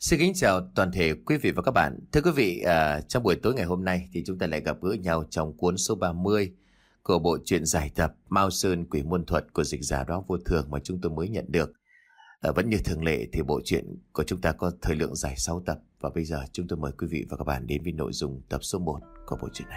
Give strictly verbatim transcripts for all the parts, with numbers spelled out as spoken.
Xin kính chào toàn thể quý vị và các bạn. Thưa quý vị, à, trong buổi tối ngày hôm nay thì chúng ta lại gặp gỡ nhau trong cuốn số ba mươi của bộ truyện giải tập Mao Sơn Quỷ Môn Thuật của dịch giả Đó Vô Thường mà chúng tôi mới nhận được. À, vẫn như thường lệ thì bộ truyện của chúng ta có thời lượng dài sáu tập, và bây giờ chúng tôi mời quý vị và các bạn đến với nội dung tập số một của bộ truyện này.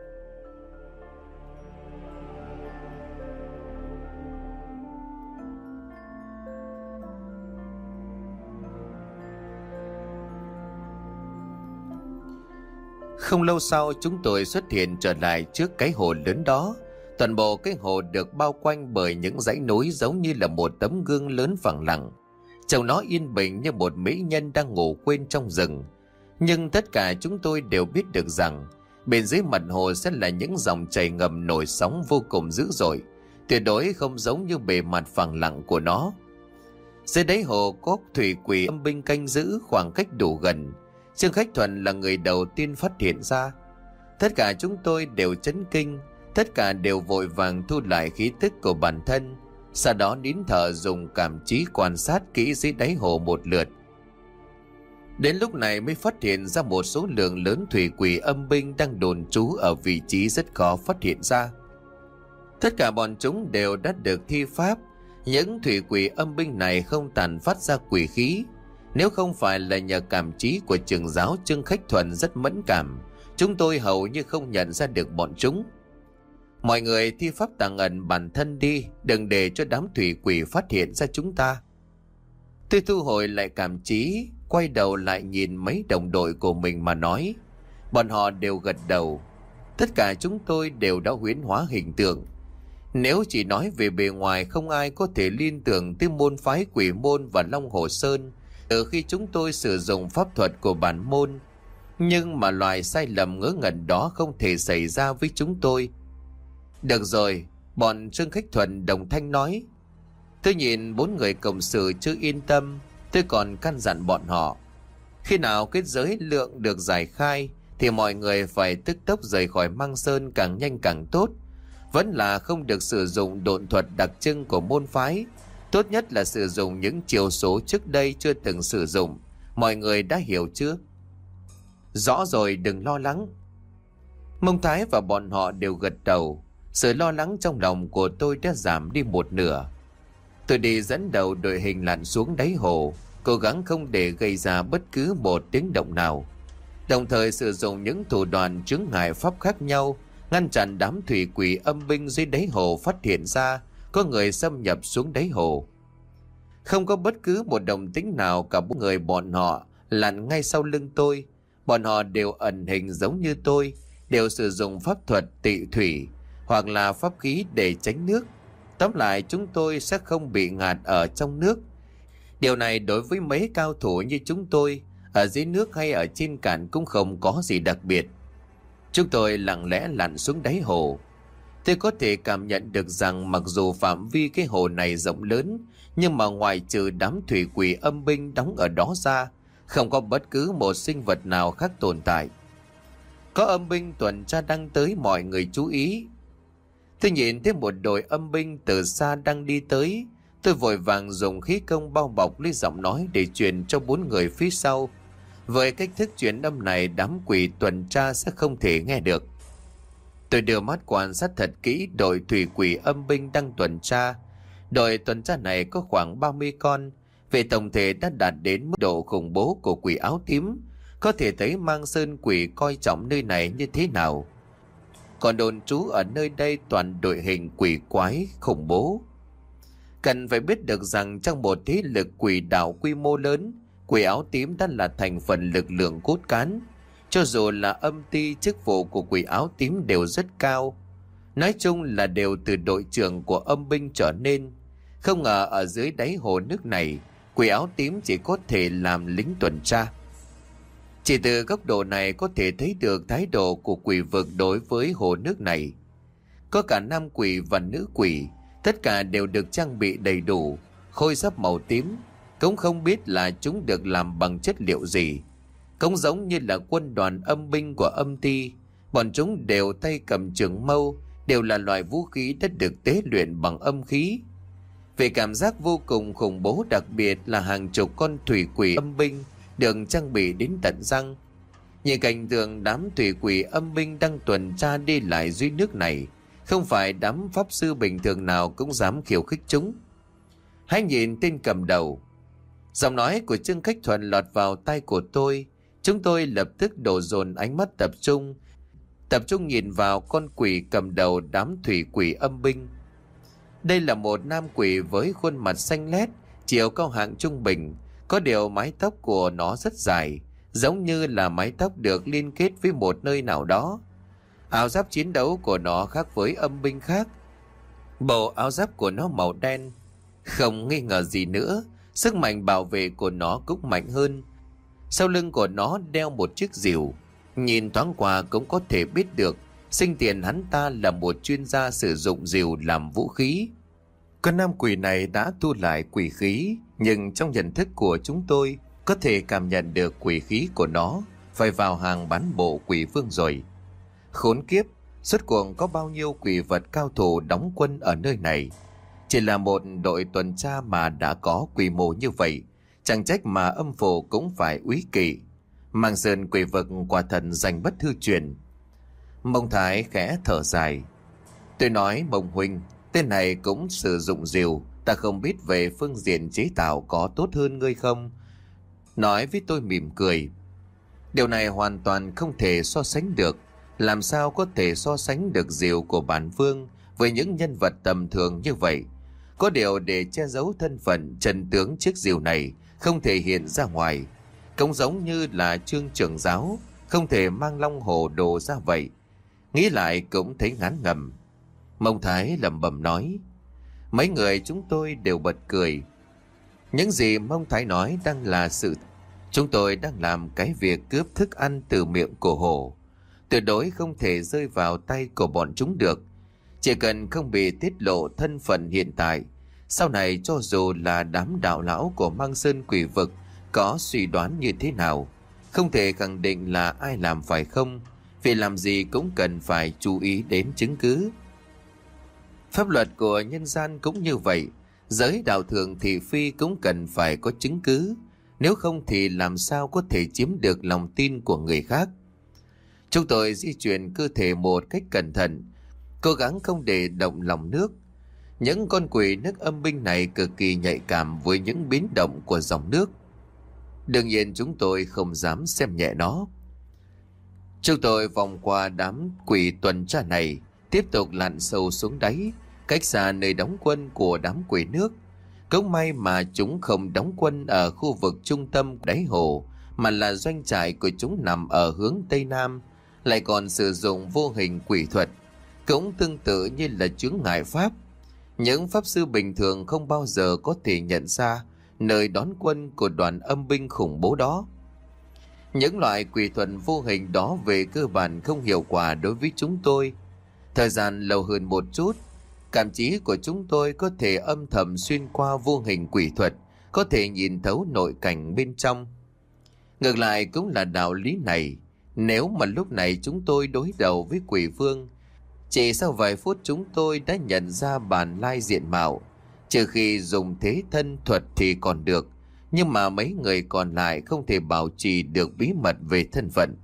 Không lâu sau, chúng tôi xuất hiện trở lại trước cái hồ lớn đó. Toàn bộ cái hồ được bao quanh bởi những dãy núi giống như là một tấm gương lớn phẳng lặng. Trông nó yên bình như một mỹ nhân đang ngủ quên trong rừng. Nhưng tất cả chúng tôi đều biết được rằng bên dưới mặt hồ sẽ là những dòng chảy ngầm nổi sóng vô cùng dữ dội, tuyệt đối không giống như bề mặt phẳng lặng của nó. Dưới đáy hồ có thủy quỷ âm binh canh giữ khoảng cách đủ gần. Trương Khách Thuận là người đầu tiên phát hiện ra. Tất cả chúng tôi đều chấn kinh, tất cả đều vội vàng thu lại khí tức của bản thân, sau đó nín thở dùng cảm trí quan sát kỹ dưới đáy hồ một lượt. Đến lúc này mới phát hiện ra một số lượng lớn thủy quỷ âm binh đang đồn trú ở vị trí rất khó phát hiện ra. Tất cả bọn chúng đều đã được thi pháp. Những thủy quỷ âm binh này không tàn phát ra quỷ khí. Nếu không phải là nhờ cảm trí của trưởng giáo Trương Khách Thuận rất mẫn cảm, chúng tôi hầu như không nhận ra được bọn chúng. Mọi người thi pháp tàng ẩn bản thân đi, đừng để cho đám thủy quỷ phát hiện ra chúng ta. Tôi thu hồi lại cảm trí, quay đầu lại nhìn mấy đồng đội của mình mà nói. Bọn họ đều gật đầu. Tất cả chúng tôi đều đã huyễn hóa hình tượng. Nếu chỉ nói về bề ngoài, không ai có thể liên tưởng tới môn phái Quỷ Môn và Long Hồ Sơn từ khi chúng tôi sử dụng pháp thuật của bản môn. Nhưng mà loại sai lầm ngớ ngẩn đó không thể xảy ra với chúng tôi. Được rồi, bọn Trương Khách Thuận đồng thanh nói. Tôi nhìn bốn người cộng sự chưa yên tâm, tôi còn căn dặn bọn họ. Khi nào kết giới lượng được giải khai thì mọi người phải tức tốc rời khỏi Mang Sơn càng nhanh càng tốt. Vẫn là không được sử dụng độn thuật đặc trưng của môn phái. Tốt nhất là sử dụng những chiêu số trước đây chưa từng sử dụng. Mọi người đã hiểu chưa? Rõ rồi, đừng lo lắng. Mông Thái và bọn họ đều gật đầu. Sự lo lắng trong lòng của tôi đã giảm đi một nửa. Tôi đi dẫn đầu đội hình lặn xuống đáy hồ, cố gắng không để gây ra bất cứ một tiếng động nào, đồng thời sử dụng những thủ đoạn chướng ngại pháp khác nhau ngăn chặn đám thủy quỷ âm binh dưới đáy hồ phát hiện ra có người xâm nhập xuống đáy hồ. Không có bất cứ một động tĩnh nào, cả bốn người bọn họ lặn ngay sau lưng tôi. Bọn họ đều ẩn hình giống như tôi, đều sử dụng pháp thuật tị thủy hoặc là pháp khí để tránh nước. Tóm lại, chúng tôi sẽ không bị ngạt ở trong nước. Điều này đối với mấy cao thủ như chúng tôi, ở dưới nước hay ở trên cạn cũng không có gì đặc biệt. Chúng tôi lặng lẽ lặn xuống đáy hồ. Tôi có thể cảm nhận được rằng mặc dù phạm vi cái hồ này rộng lớn, nhưng mà ngoài trừ đám thủy quỷ âm binh đóng ở đó ra, không có bất cứ một sinh vật nào khác tồn tại. Có âm binh tuần tra đang tới, mọi người chú ý. Tôi nhìn thấy một đội âm binh từ xa đang đi tới. Tôi vội vàng dùng khí công bao bọc lấy giọng nói để truyền cho bốn người phía sau. Với cách thức truyền âm này, đám quỷ tuần tra sẽ không thể nghe được. Tôi đưa mắt quan sát thật kỹ đội thủy quỷ âm binh đang tuần tra. Đội tuần tra này có khoảng ba mươi con. Về tổng thể đã đạt đến mức độ khủng bố của quỷ áo tím. Có thể thấy Mang Sơn quỷ coi trọng nơi này như thế nào. Còn đồn trú ở nơi đây toàn đội hình quỷ quái khủng bố. Cần phải biết được rằng trong một thế lực quỷ đạo quy mô lớn, quỷ áo tím đã là thành phần lực lượng cốt cán. Cho dù là âm ty, chức vụ của quỷ áo tím đều rất cao. Nói chung là đều từ đội trưởng của âm binh trở nên. Không ngờ ở dưới đáy hồ nước này, quỷ áo tím chỉ có thể làm lính tuần tra. Chỉ từ góc độ này có thể thấy được thái độ của quỷ vực đối với hồ nước này. Có cả nam quỷ và nữ quỷ, tất cả đều được trang bị đầy đủ, khôi giáp màu tím. Cũng không biết là chúng được làm bằng chất liệu gì. Cũng giống như là quân đoàn âm binh của âm ty, bọn chúng đều tay cầm trường mâu, đều là loại vũ khí đã được tế luyện bằng âm khí. Về cảm giác vô cùng khủng bố, đặc biệt là hàng chục con thủy quỷ âm binh được trang bị đến tận răng. Nhìn cảnh tượng đám thủy quỷ âm binh đang tuần tra đi lại dưới nước này, không phải đám pháp sư bình thường nào cũng dám khiêu khích chúng. Hãy nhìn tên cầm đầu. Giọng nói của Trương Khách Thuận lọt vào tai của tôi. Chúng tôi lập tức đổ dồn ánh mắt tập trung, tập trung nhìn vào con quỷ cầm đầu đám thủy quỷ âm binh. Đây là một nam quỷ với khuôn mặt xanh lét, chiều cao hạng trung bình, có điều mái tóc của nó rất dài, giống như là mái tóc được liên kết với một nơi nào đó. Áo giáp chiến đấu của nó khác với âm binh khác. Bộ áo giáp của nó màu đen. Không nghi ngờ gì nữa, sức mạnh bảo vệ của nó cũng mạnh hơn. Sau lưng của nó đeo một chiếc rìu. Nhìn thoáng qua cũng có thể biết được sinh tiền hắn ta là một chuyên gia sử dụng rìu làm vũ khí. Con nam quỷ này đã thu lại quỷ khí, nhưng trong nhận thức của chúng tôi có thể cảm nhận được quỷ khí của nó phải vào hàng bán bộ quỷ vương rồi. Khốn kiếp, suốt cuộc có bao nhiêu quỷ vật cao thủ đóng quân ở nơi này. Chỉ là một đội tuần tra mà đã có quy mô như vậy, chẳng trách mà âm phủ cũng phải úy kỵ. Mang sơn quỷ vực quả thần danh bất hư truyền. Mông Thái khẽ thở dài. Tôi nói Mông huynh, tên này cũng sử dụng rìu, ta không biết về phương diện chế tạo có tốt hơn ngươi không? Nói với tôi mỉm cười. Điều này hoàn toàn không thể so sánh được. Làm sao có thể so sánh được rìu của bản vương với những nhân vật tầm thường như vậy? Có điều để che giấu thân phận chân tướng, chiếc rìu này không thể hiện ra ngoài. Cũng giống như là Trương trưởng giáo không thể mang long hổ đồ ra vậy. Nghĩ lại cũng thấy ngán ngẩm. Mông Thái lẩm bẩm nói. Mấy người chúng tôi đều bật cười. Những gì Mông Thái nói đang là sự. Chúng tôi đang làm cái việc cướp thức ăn từ miệng của hổ. Tuyệt đối không thể rơi vào tay của bọn chúng được. Chỉ cần không bị tiết lộ thân phận hiện tại, sau này cho dù là đám đạo lão của Mang Sơn quỷ vực có suy đoán như thế nào, không thể khẳng định là ai làm phải không, vì làm gì cũng cần phải chú ý đến chứng cứ. Pháp luật của nhân gian cũng như vậy, giới đạo thượng thị phi cũng cần phải có chứng cứ, nếu không thì làm sao có thể chiếm được lòng tin của người khác. Chúng tôi di chuyển cơ thể một cách cẩn thận, cố gắng không để động lòng nước. Những con quỷ nước âm binh này cực kỳ nhạy cảm với những biến động của dòng nước. Đương nhiên chúng tôi không dám xem nhẹ nó. Chúng tôi vòng qua đám quỷ tuần tra này, tiếp tục lặn sâu xuống đáy, cách xa nơi đóng quân của đám quỷ nước. Cũng may mà chúng không đóng quân ở khu vực trung tâm đáy hồ, mà là doanh trại của chúng nằm ở hướng Tây Nam, lại còn sử dụng vô hình quỷ thuật, cũng tương tự như là chướng ngại pháp. Những pháp sư bình thường không bao giờ có thể nhận ra nơi đón quân của đoàn âm binh khủng bố đó. Những loại quỷ thuật vô hình đó về cơ bản không hiệu quả đối với chúng tôi. Thời gian lâu hơn một chút, cảm trí của chúng tôi có thể âm thầm xuyên qua vô hình quỷ thuật, có thể nhìn thấu nội cảnh bên trong. Ngược lại cũng là đạo lý này, nếu mà lúc này chúng tôi đối đầu với quỷ vương, chỉ sau vài phút chúng tôi đã nhận ra bản lai diện mạo. Trừ khi dùng thế thân thuật thì còn được, nhưng mà mấy người còn lại không thể bảo trì được bí mật về thân phận.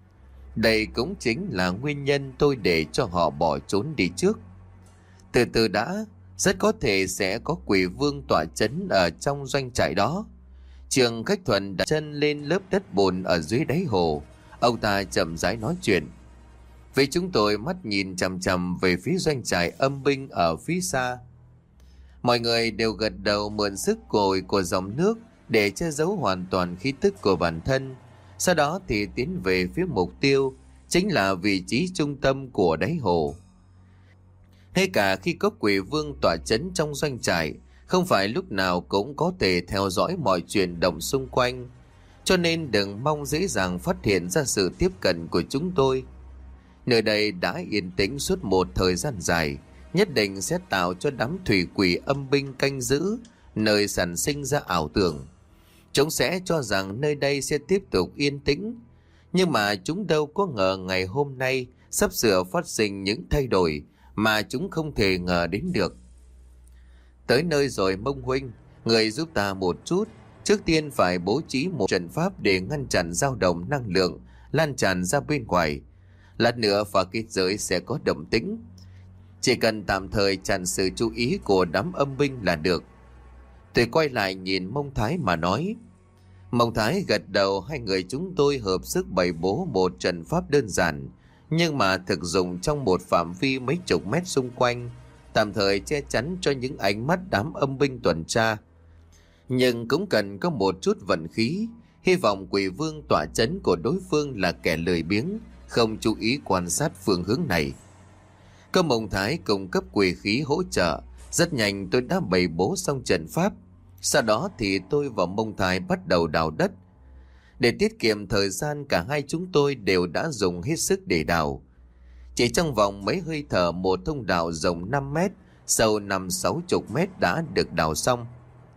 Đây cũng chính là nguyên nhân tôi để cho họ bỏ trốn đi trước. Từ từ đã, rất có thể sẽ có quỷ vương tọa chấn ở trong doanh trại đó. Trường Khách Thuận đặt chân lên lớp đất bùn ở dưới đáy hồ. Ông ta chậm rãi nói chuyện. Vì chúng tôi mắt nhìn chằm chằm về phía doanh trại âm binh ở phía xa. Mọi người đều gật đầu mượn sức cồi của dòng nước để che giấu hoàn toàn khí tức của bản thân. Sau đó thì tiến về phía mục tiêu, chính là vị trí trung tâm của đáy hồ. Ngay cả khi có quỷ vương tọa chấn trong doanh trại, không phải lúc nào cũng có thể theo dõi mọi chuyển động xung quanh, cho nên đừng mong dễ dàng phát hiện ra sự tiếp cận của chúng tôi. Nơi đây đã yên tĩnh suốt một thời gian dài, nhất định sẽ tạo cho đám thủy quỷ âm binh canh giữ nơi sản sinh ra ảo tưởng. Chúng sẽ cho rằng nơi đây sẽ tiếp tục yên tĩnh, nhưng mà chúng đâu có ngờ ngày hôm nay sắp sửa phát sinh những thay đổi mà chúng không thể ngờ đến được. Tới nơi rồi Mông huynh, người giúp ta một chút. Trước tiên phải bố trí một trận pháp để ngăn chặn dao động năng lượng lan tràn ra bên ngoài. Lát nữa phá kết giới sẽ có động tĩnh. Chỉ cần tạm thời chặn sự chú ý của đám âm binh là được. Tôi quay lại nhìn Mông Thái mà nói. Mông Thái gật đầu. Hai người chúng tôi hợp sức bày bố một trận pháp đơn giản, nhưng mà thực dụng trong một phạm vi mấy chục mét xung quanh, tạm thời che chắn cho những ánh mắt đám âm binh tuần tra. Nhưng cũng cần có một chút vận khí. Hy vọng quỷ vương tọa chấn của đối phương là kẻ lười biếng, không chú ý quan sát phương hướng này. Có Mông Thái cung cấp quỷ khí hỗ trợ, rất nhanh tôi đã bày bố xong trận pháp. Sau đó thì tôi và Mông Thái bắt đầu đào đất. Để tiết kiệm thời gian, cả hai chúng tôi đều đã dùng hết sức để đào. Chỉ trong vòng mấy hơi thở, một thông đạo rộng năm mét, sâu năm sáu chục mét đã được đào xong.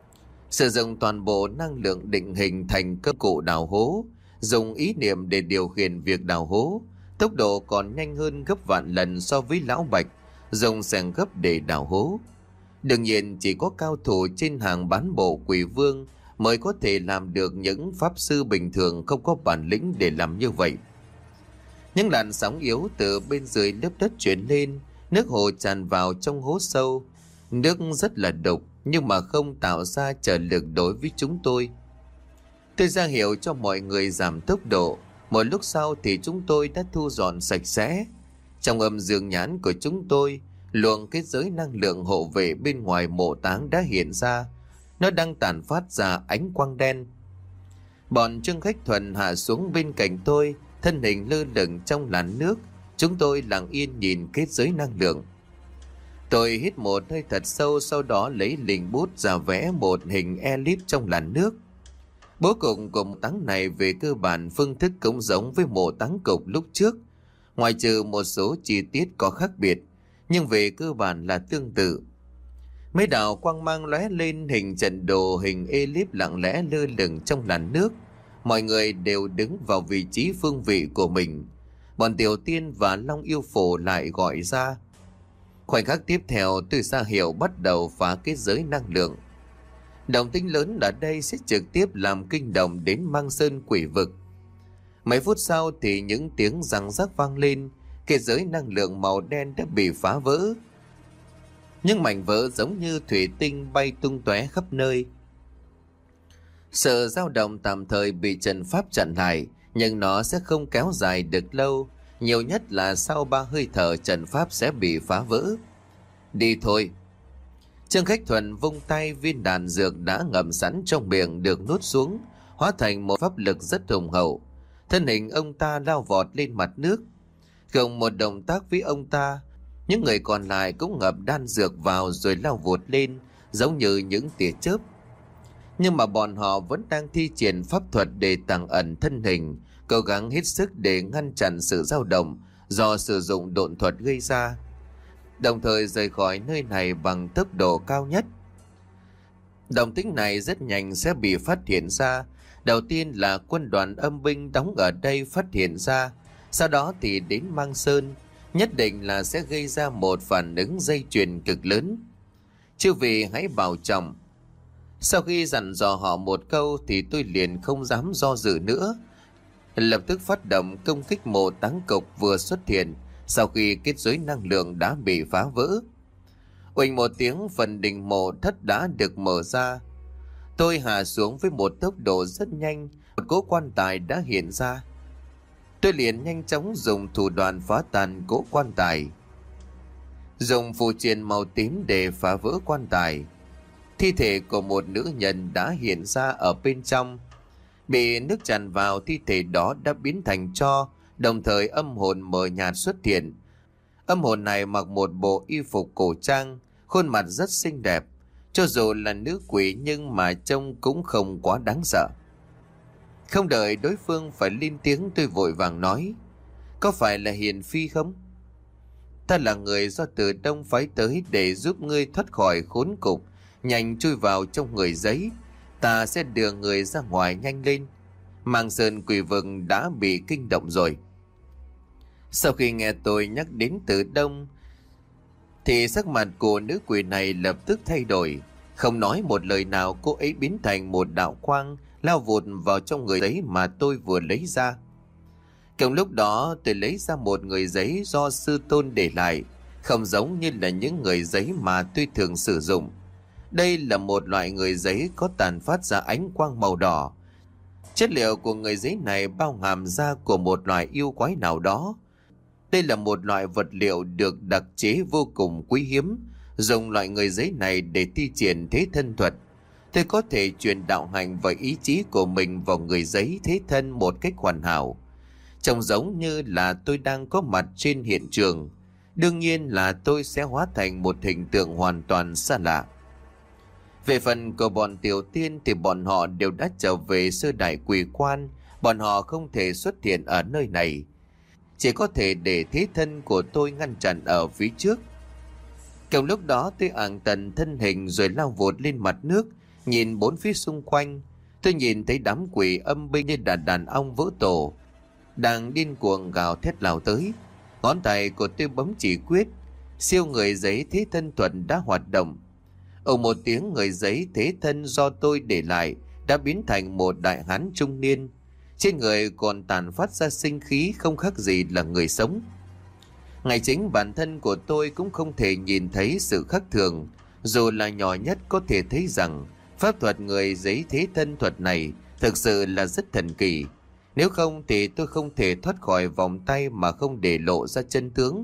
Sử dụng toàn bộ năng lượng định hình thành công cụ đào hố, dùng ý niệm để điều khiển việc đào hố, tốc độ còn nhanh hơn gấp vạn lần so với Lão Bạch dùng xẻng gấp để đào hố. Đương nhiên chỉ có cao thủ trên hàng bán bộ quỷ vương mới có thể làm được, những pháp sư bình thường không có bản lĩnh để làm như vậy. Những làn sóng yếu từ bên dưới lớp đất chuyển lên, nước hồ tràn vào trong hố sâu. Nước rất là đục nhưng mà không tạo ra trở lực đối với chúng tôi. Tôi ra hiệu cho mọi người giảm tốc độ. Một lúc sau thì chúng tôi đã thu dọn sạch sẽ. Trong âm dương nhãn của chúng tôi, luồng kết giới năng lượng hộ vệ bên ngoài mộ táng đã hiện ra. Nó đang tản phát ra ánh quang đen. Bọn Trương Khách Thuần hạ xuống bên cạnh tôi, thân hình lơ lửng trong làn nước. Chúng tôi lặng yên nhìn kết giới năng lượng. Tôi hít một hơi thật sâu, sau đó lấy lình bút ra vẽ một hình elip trong làn nước. Bố cục của mộ táng này về cơ bản phương thức cũng giống với mộ táng cục lúc trước, ngoại trừ một số chi tiết có khác biệt, nhưng về cơ bản là tương tự. Mấy đạo quang mang lóe lên, hình trận đồ hình elip lặng lẽ lơ lửng trong làn nước. Mọi người đều đứng vào vị trí phương vị của mình. Bọn Tiểu Tiên và Long Yêu Phổ lại gọi ra. Khoảnh khắc tiếp theo, tôi ra hiệu bắt đầu phá kết giới năng lượng. Động tĩnh lớn ở đây sẽ trực tiếp làm kinh động đến Mang Sơn quỷ vực. Mấy phút sau thì những tiếng răng rắc vang lên, kết giới năng lượng màu đen đã bị phá vỡ. Những mảnh vỡ giống như thủy tinh bay tung tóe khắp nơi. Sự dao động tạm thời bị trận pháp chặn lại, nhưng nó sẽ không kéo dài được lâu. Nhiều nhất là sau ba hơi thở trận pháp sẽ bị phá vỡ. Đi thôi. Trương Khách Thuần vung tay, viên đạn dược đã ngậm sẵn trong miệng được nuốt xuống, hóa thành một pháp lực rất hùng hậu. Thân hình ông ta lao vọt lên mặt nước. Cùng một động tác với ông ta, những người còn lại cũng ngậm đan dược vào rồi lao vụt lên, giống như những tia chớp. Nhưng mà bọn họ vẫn đang thi triển pháp thuật để tàng ẩn thân hình, cố gắng hết sức để ngăn chặn sự dao động do sử dụng độn thuật gây ra, đồng thời rời khỏi nơi này bằng tốc độ cao nhất. Động tĩnh này rất nhanh sẽ bị phát hiện ra. Đầu tiên là quân đoàn âm binh đóng ở đây phát hiện ra, sau đó thì đến Mang Sơn, nhất định là sẽ gây ra một phản ứng dây chuyền cực lớn. Chư vị hãy bảo trọng. Sau khi dặn dò họ một câu thì tôi liền không dám do dự nữa, lập tức phát động công kích mộ táng cục vừa xuất hiện sau khi kết giới năng lượng đã bị phá vỡ. Uỳnh một tiếng, phần đỉnh mộ thất đã được mở ra. Tôi hạ xuống với một tốc độ rất nhanh, một cỗ quan tài đã hiện ra. Tôi liền nhanh chóng dùng thủ đoạn phá tan cỗ quan tài, dùng phù triện màu tím để phá vỡ quan tài. Thi thể của một nữ nhân đã hiện ra ở bên trong. Bị nước tràn vào, thi thể đó đã biến thành tro, đồng thời âm hồn mờ nhạt xuất hiện. Âm hồn này mặc một bộ y phục cổ trang, khuôn mặt rất xinh đẹp. Cho dù là nữ quỷ nhưng mà trông cũng không quá đáng sợ. Không đợi đối phương phải lên tiếng, tôi vội vàng nói: có phải là Hiền Phi không? Ta là người do Từ Đông phái tới để giúp ngươi thoát khỏi khốn cục, nhanh chui vào trong người giấy. Ta sẽ đưa người ra ngoài nhanh lên. Mang Sơn quỷ vực đã bị kinh động rồi. Sau khi nghe tôi nhắc đến Từ Đông thì sắc mặt của nữ quỷ này lập tức thay đổi. Không nói một lời nào, cô ấy biến thành một đạo quang lao vụt vào trong người giấy mà tôi vừa lấy ra. Trong lúc đó tôi lấy ra một người giấy do sư tôn để lại, không giống như là những người giấy mà tôi thường sử dụng. Đây là một loại người giấy có tàn phát ra ánh quang màu đỏ. Chất liệu của người giấy này bao hàm da của một loài yêu quái nào đó. Đây là một loại vật liệu được đặc chế vô cùng quý hiếm, dùng loại người giấy này để thi triển thế thân thuật. Tôi có thể truyền đạo hành và ý chí của mình vào người giấy thế thân một cách hoàn hảo. Trông giống như là tôi đang có mặt trên hiện trường. Đương nhiên là tôi sẽ hóa thành một hình tượng hoàn toàn xa lạ. Về phần của bọn tiểu tiên thì bọn họ đều đã trở về sơ đại quỷ quan. Bọn họ không thể xuất hiện ở nơi này, chỉ có thể để thế thân của tôi ngăn chặn ở phía trước. Trong lúc đó tôi ạng tần thân hình rồi lao vụt lên mặt nước, nhìn bốn phía xung quanh. Tôi nhìn thấy đám quỷ âm binh như là đàn ong vỡ tổ, đang điên cuồng gào thét lao tới. Ngón tay của tôi bấm chỉ quyết, siêu người giấy thế thân thuật đã hoạt động. Ở một tiếng, người giấy thế thân do tôi để lại đã biến thành một đại hán trung niên. Trên người còn tàn phát ra sinh khí không khác gì là người sống. Ngay chính bản thân của tôi cũng không thể nhìn thấy sự khác thường, dù là nhỏ nhất có thể thấy rằng pháp thuật người giấy thế thân thuật này thực sự là rất thần kỳ. Nếu không thì tôi không thể thoát khỏi vòng tay mà không để lộ ra chân tướng.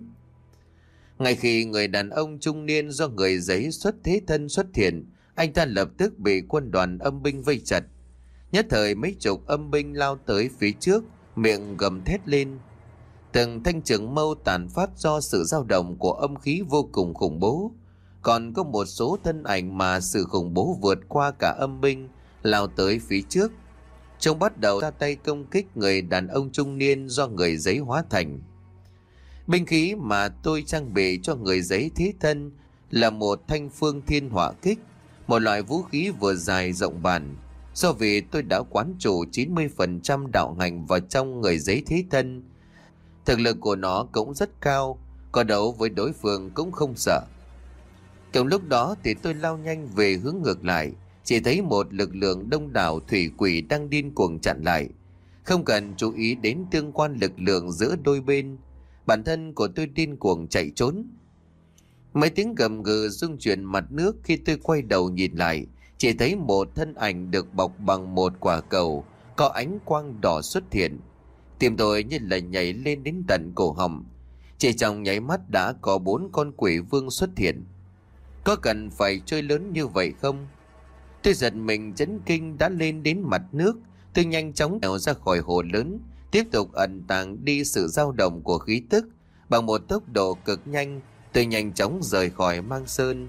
Ngay khi người đàn ông trung niên do người giấy xuất thế thân xuất hiện, anh ta lập tức bị quân đoàn âm binh vây chặt. Nhất thời mấy chục âm binh lao tới phía trước, miệng gầm thét lên. Từng thanh trường mâu tàn phát do sự dao động của âm khí vô cùng khủng bố. Còn có một số thân ảnh mà sự khủng bố vượt qua cả âm binh lao tới phía trước. Chúng bắt đầu ra tay công kích người đàn ông trung niên do người giấy hóa thành. Binh khí mà tôi trang bị cho người giấy thế thân là một thanh phương thiên hỏa kích, một loại vũ khí vừa dài rộng bản. Do vì tôi đã quán chủ chín mươi phần trăm đạo hành vào trong người giấy thế thân, thực lực của nó cũng rất cao, có đấu với đối phương cũng không sợ. Trong lúc đó thì tôi lao nhanh về hướng ngược lại, chỉ thấy một lực lượng đông đảo thủy quỷ đang điên cuồng chặn lại. Không cần chú ý đến tương quan lực lượng giữa đôi bên, bản thân của tôi điên cuồng chạy trốn. Mấy tiếng gầm gừ rung chuyển mặt nước khi tôi quay đầu nhìn lại, chỉ thấy một thân ảnh được bọc bằng một quả cầu có ánh quang đỏ xuất hiện. Tim tôi như là nhảy lên đến tận cổ họng. Chỉ trong nháy mắt đã có bốn con quỷ vương xuất hiện. Có cần phải chơi lớn như vậy không? Tôi giật mình chấn kinh đã lên đến mặt nước. Tôi nhanh chóng nhảy ra khỏi hồ lớn, tiếp tục ẩn tàng đi sự dao động của khí tức. Bằng một tốc độ cực nhanh, tôi nhanh chóng rời khỏi Mang Sơn.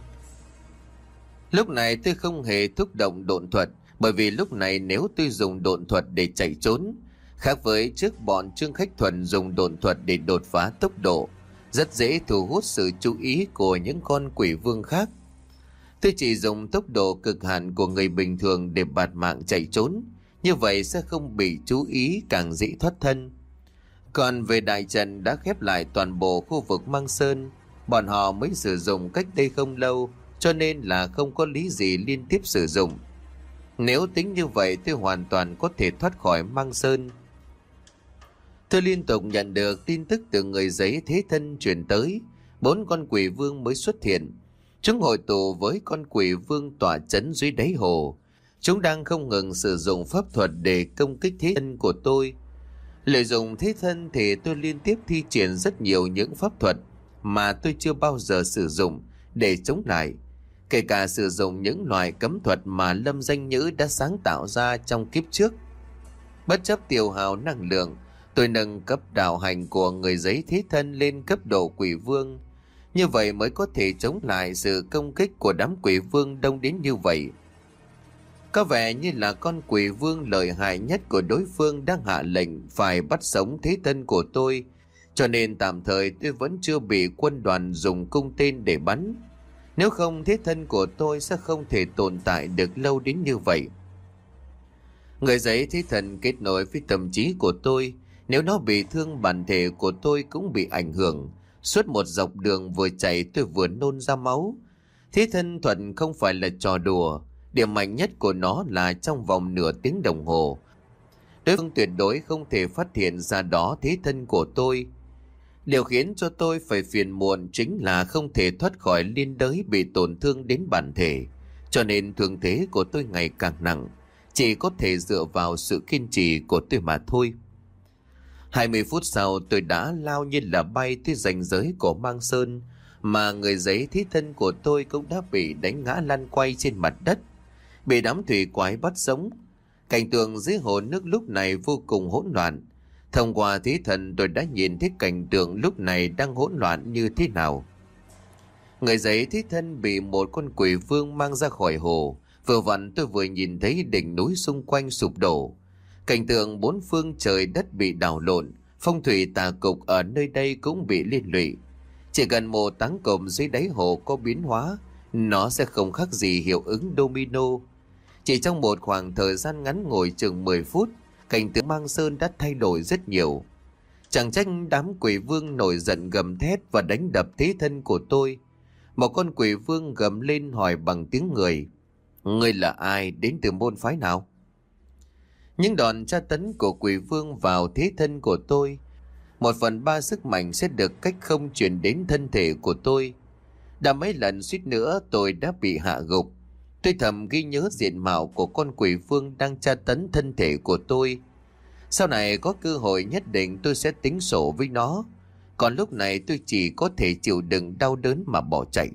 Lúc này tôi không hề thúc động độn thuật, bởi vì lúc này nếu tôi dùng độn thuật để chạy trốn, khác với trước bọn Trương Khách Thuần dùng độn thuật để đột phá tốc độ, rất dễ thu hút sự chú ý của những con quỷ vương khác. Tôi chỉ dùng tốc độ cực hạn của người bình thường để bạt mạng chạy trốn, như vậy sẽ không bị chú ý, càng dễ thoát thân. Còn về đại trận đã khép lại toàn bộ khu vực Mang Sơn, bọn họ mới sử dụng cách đây không lâu, cho nên là không có lý gì liên tiếp sử dụng. Nếu tính như vậy tôi hoàn toàn có thể thoát khỏi Mang Sơn. Tôi liên tục nhận được tin tức từ người giấy thế thân truyền tới. Bốn con quỷ vương mới xuất hiện. Chúng hội tụ với con quỷ vương tỏa chấn dưới đáy hồ. Chúng đang không ngừng sử dụng pháp thuật để công kích thế thân của tôi. Lợi dụng thế thân thì tôi liên tiếp thi triển rất nhiều những pháp thuật mà tôi chưa bao giờ sử dụng để chống lại, kể cả sử dụng những loại cấm thuật mà Lâm Danh Nhữ đã sáng tạo ra trong kiếp trước. Bất chấp tiêu hao năng lượng, tôi nâng cấp đạo hành của người giấy thế thân lên cấp độ quỷ vương. Như vậy mới có thể chống lại sự công kích của đám quỷ vương đông đến như vậy. Có vẻ như là con quỷ vương lợi hại nhất của đối phương đang hạ lệnh phải bắt sống thế thân của tôi, cho nên tạm thời tôi vẫn chưa bị quân đoàn dùng cung tên để bắn. Nếu không, thế thân của tôi sẽ không thể tồn tại được lâu đến như vậy. Người giấy thế thần kết nối với tâm trí của tôi. Nếu nó bị thương, bản thể của tôi cũng bị ảnh hưởng. Suốt một dọc đường vừa chạy tôi vừa nôn ra máu. Thế thân thuật không phải là trò đùa. Điểm mạnh nhất của nó là trong vòng nửa tiếng đồng hồ, đối phương tuyệt đối không thể phát hiện ra đó thế thân của tôi. Điều khiến cho tôi phải phiền muộn chính là không thể thoát khỏi liên đới bị tổn thương đến bản thể, cho nên thương thế của tôi ngày càng nặng, chỉ có thể dựa vào sự kiên trì của tôi mà thôi. Hai mươi phút sau tôi đã lao như là bay tới ranh giới của Mang Sơn, mà người giấy thế thân của tôi cũng đã bị đánh ngã lăn quay trên mặt đất, bị đám thủy quái bắt sống. Cảnh tượng dưới hồ nước lúc này vô cùng hỗn loạn. Thông qua thế thần tôi đã nhìn thấy cảnh tượng lúc này đang hỗn loạn như thế nào. Người giấy thế thân bị một con quỷ vương mang ra khỏi hồ. Vừa vặn tôi vừa nhìn thấy đỉnh núi xung quanh sụp đổ. Cảnh tượng bốn phương trời đất bị đảo lộn, phong thủy tà cục ở nơi đây cũng bị liên lụy. Chỉ cần một táng cụm dưới đáy hồ có biến hóa, nó sẽ không khác gì hiệu ứng domino. Chỉ trong một khoảng thời gian ngắn ngủi chừng mười phút, cảnh tượng Mang Sơn đã thay đổi rất nhiều. Chẳng trách đám quỷ vương nổi giận gầm thét và đánh đập thế thân của tôi. Một con quỷ vương gầm lên hỏi bằng tiếng người: "Ngươi là ai, đến từ môn phái nào?" Những đòn tra tấn của quỷ vương vào thế thân của tôi, một phần ba sức mạnh sẽ được cách không truyền đến thân thể của tôi. Đã mấy lần suýt nữa tôi đã bị hạ gục. Tôi thầm ghi nhớ diện mạo của con quỷ vương đang tra tấn thân thể của tôi. Sau này có cơ hội nhất định tôi sẽ tính sổ với nó. Còn lúc này tôi chỉ có thể chịu đựng đau đớn mà bỏ chạy.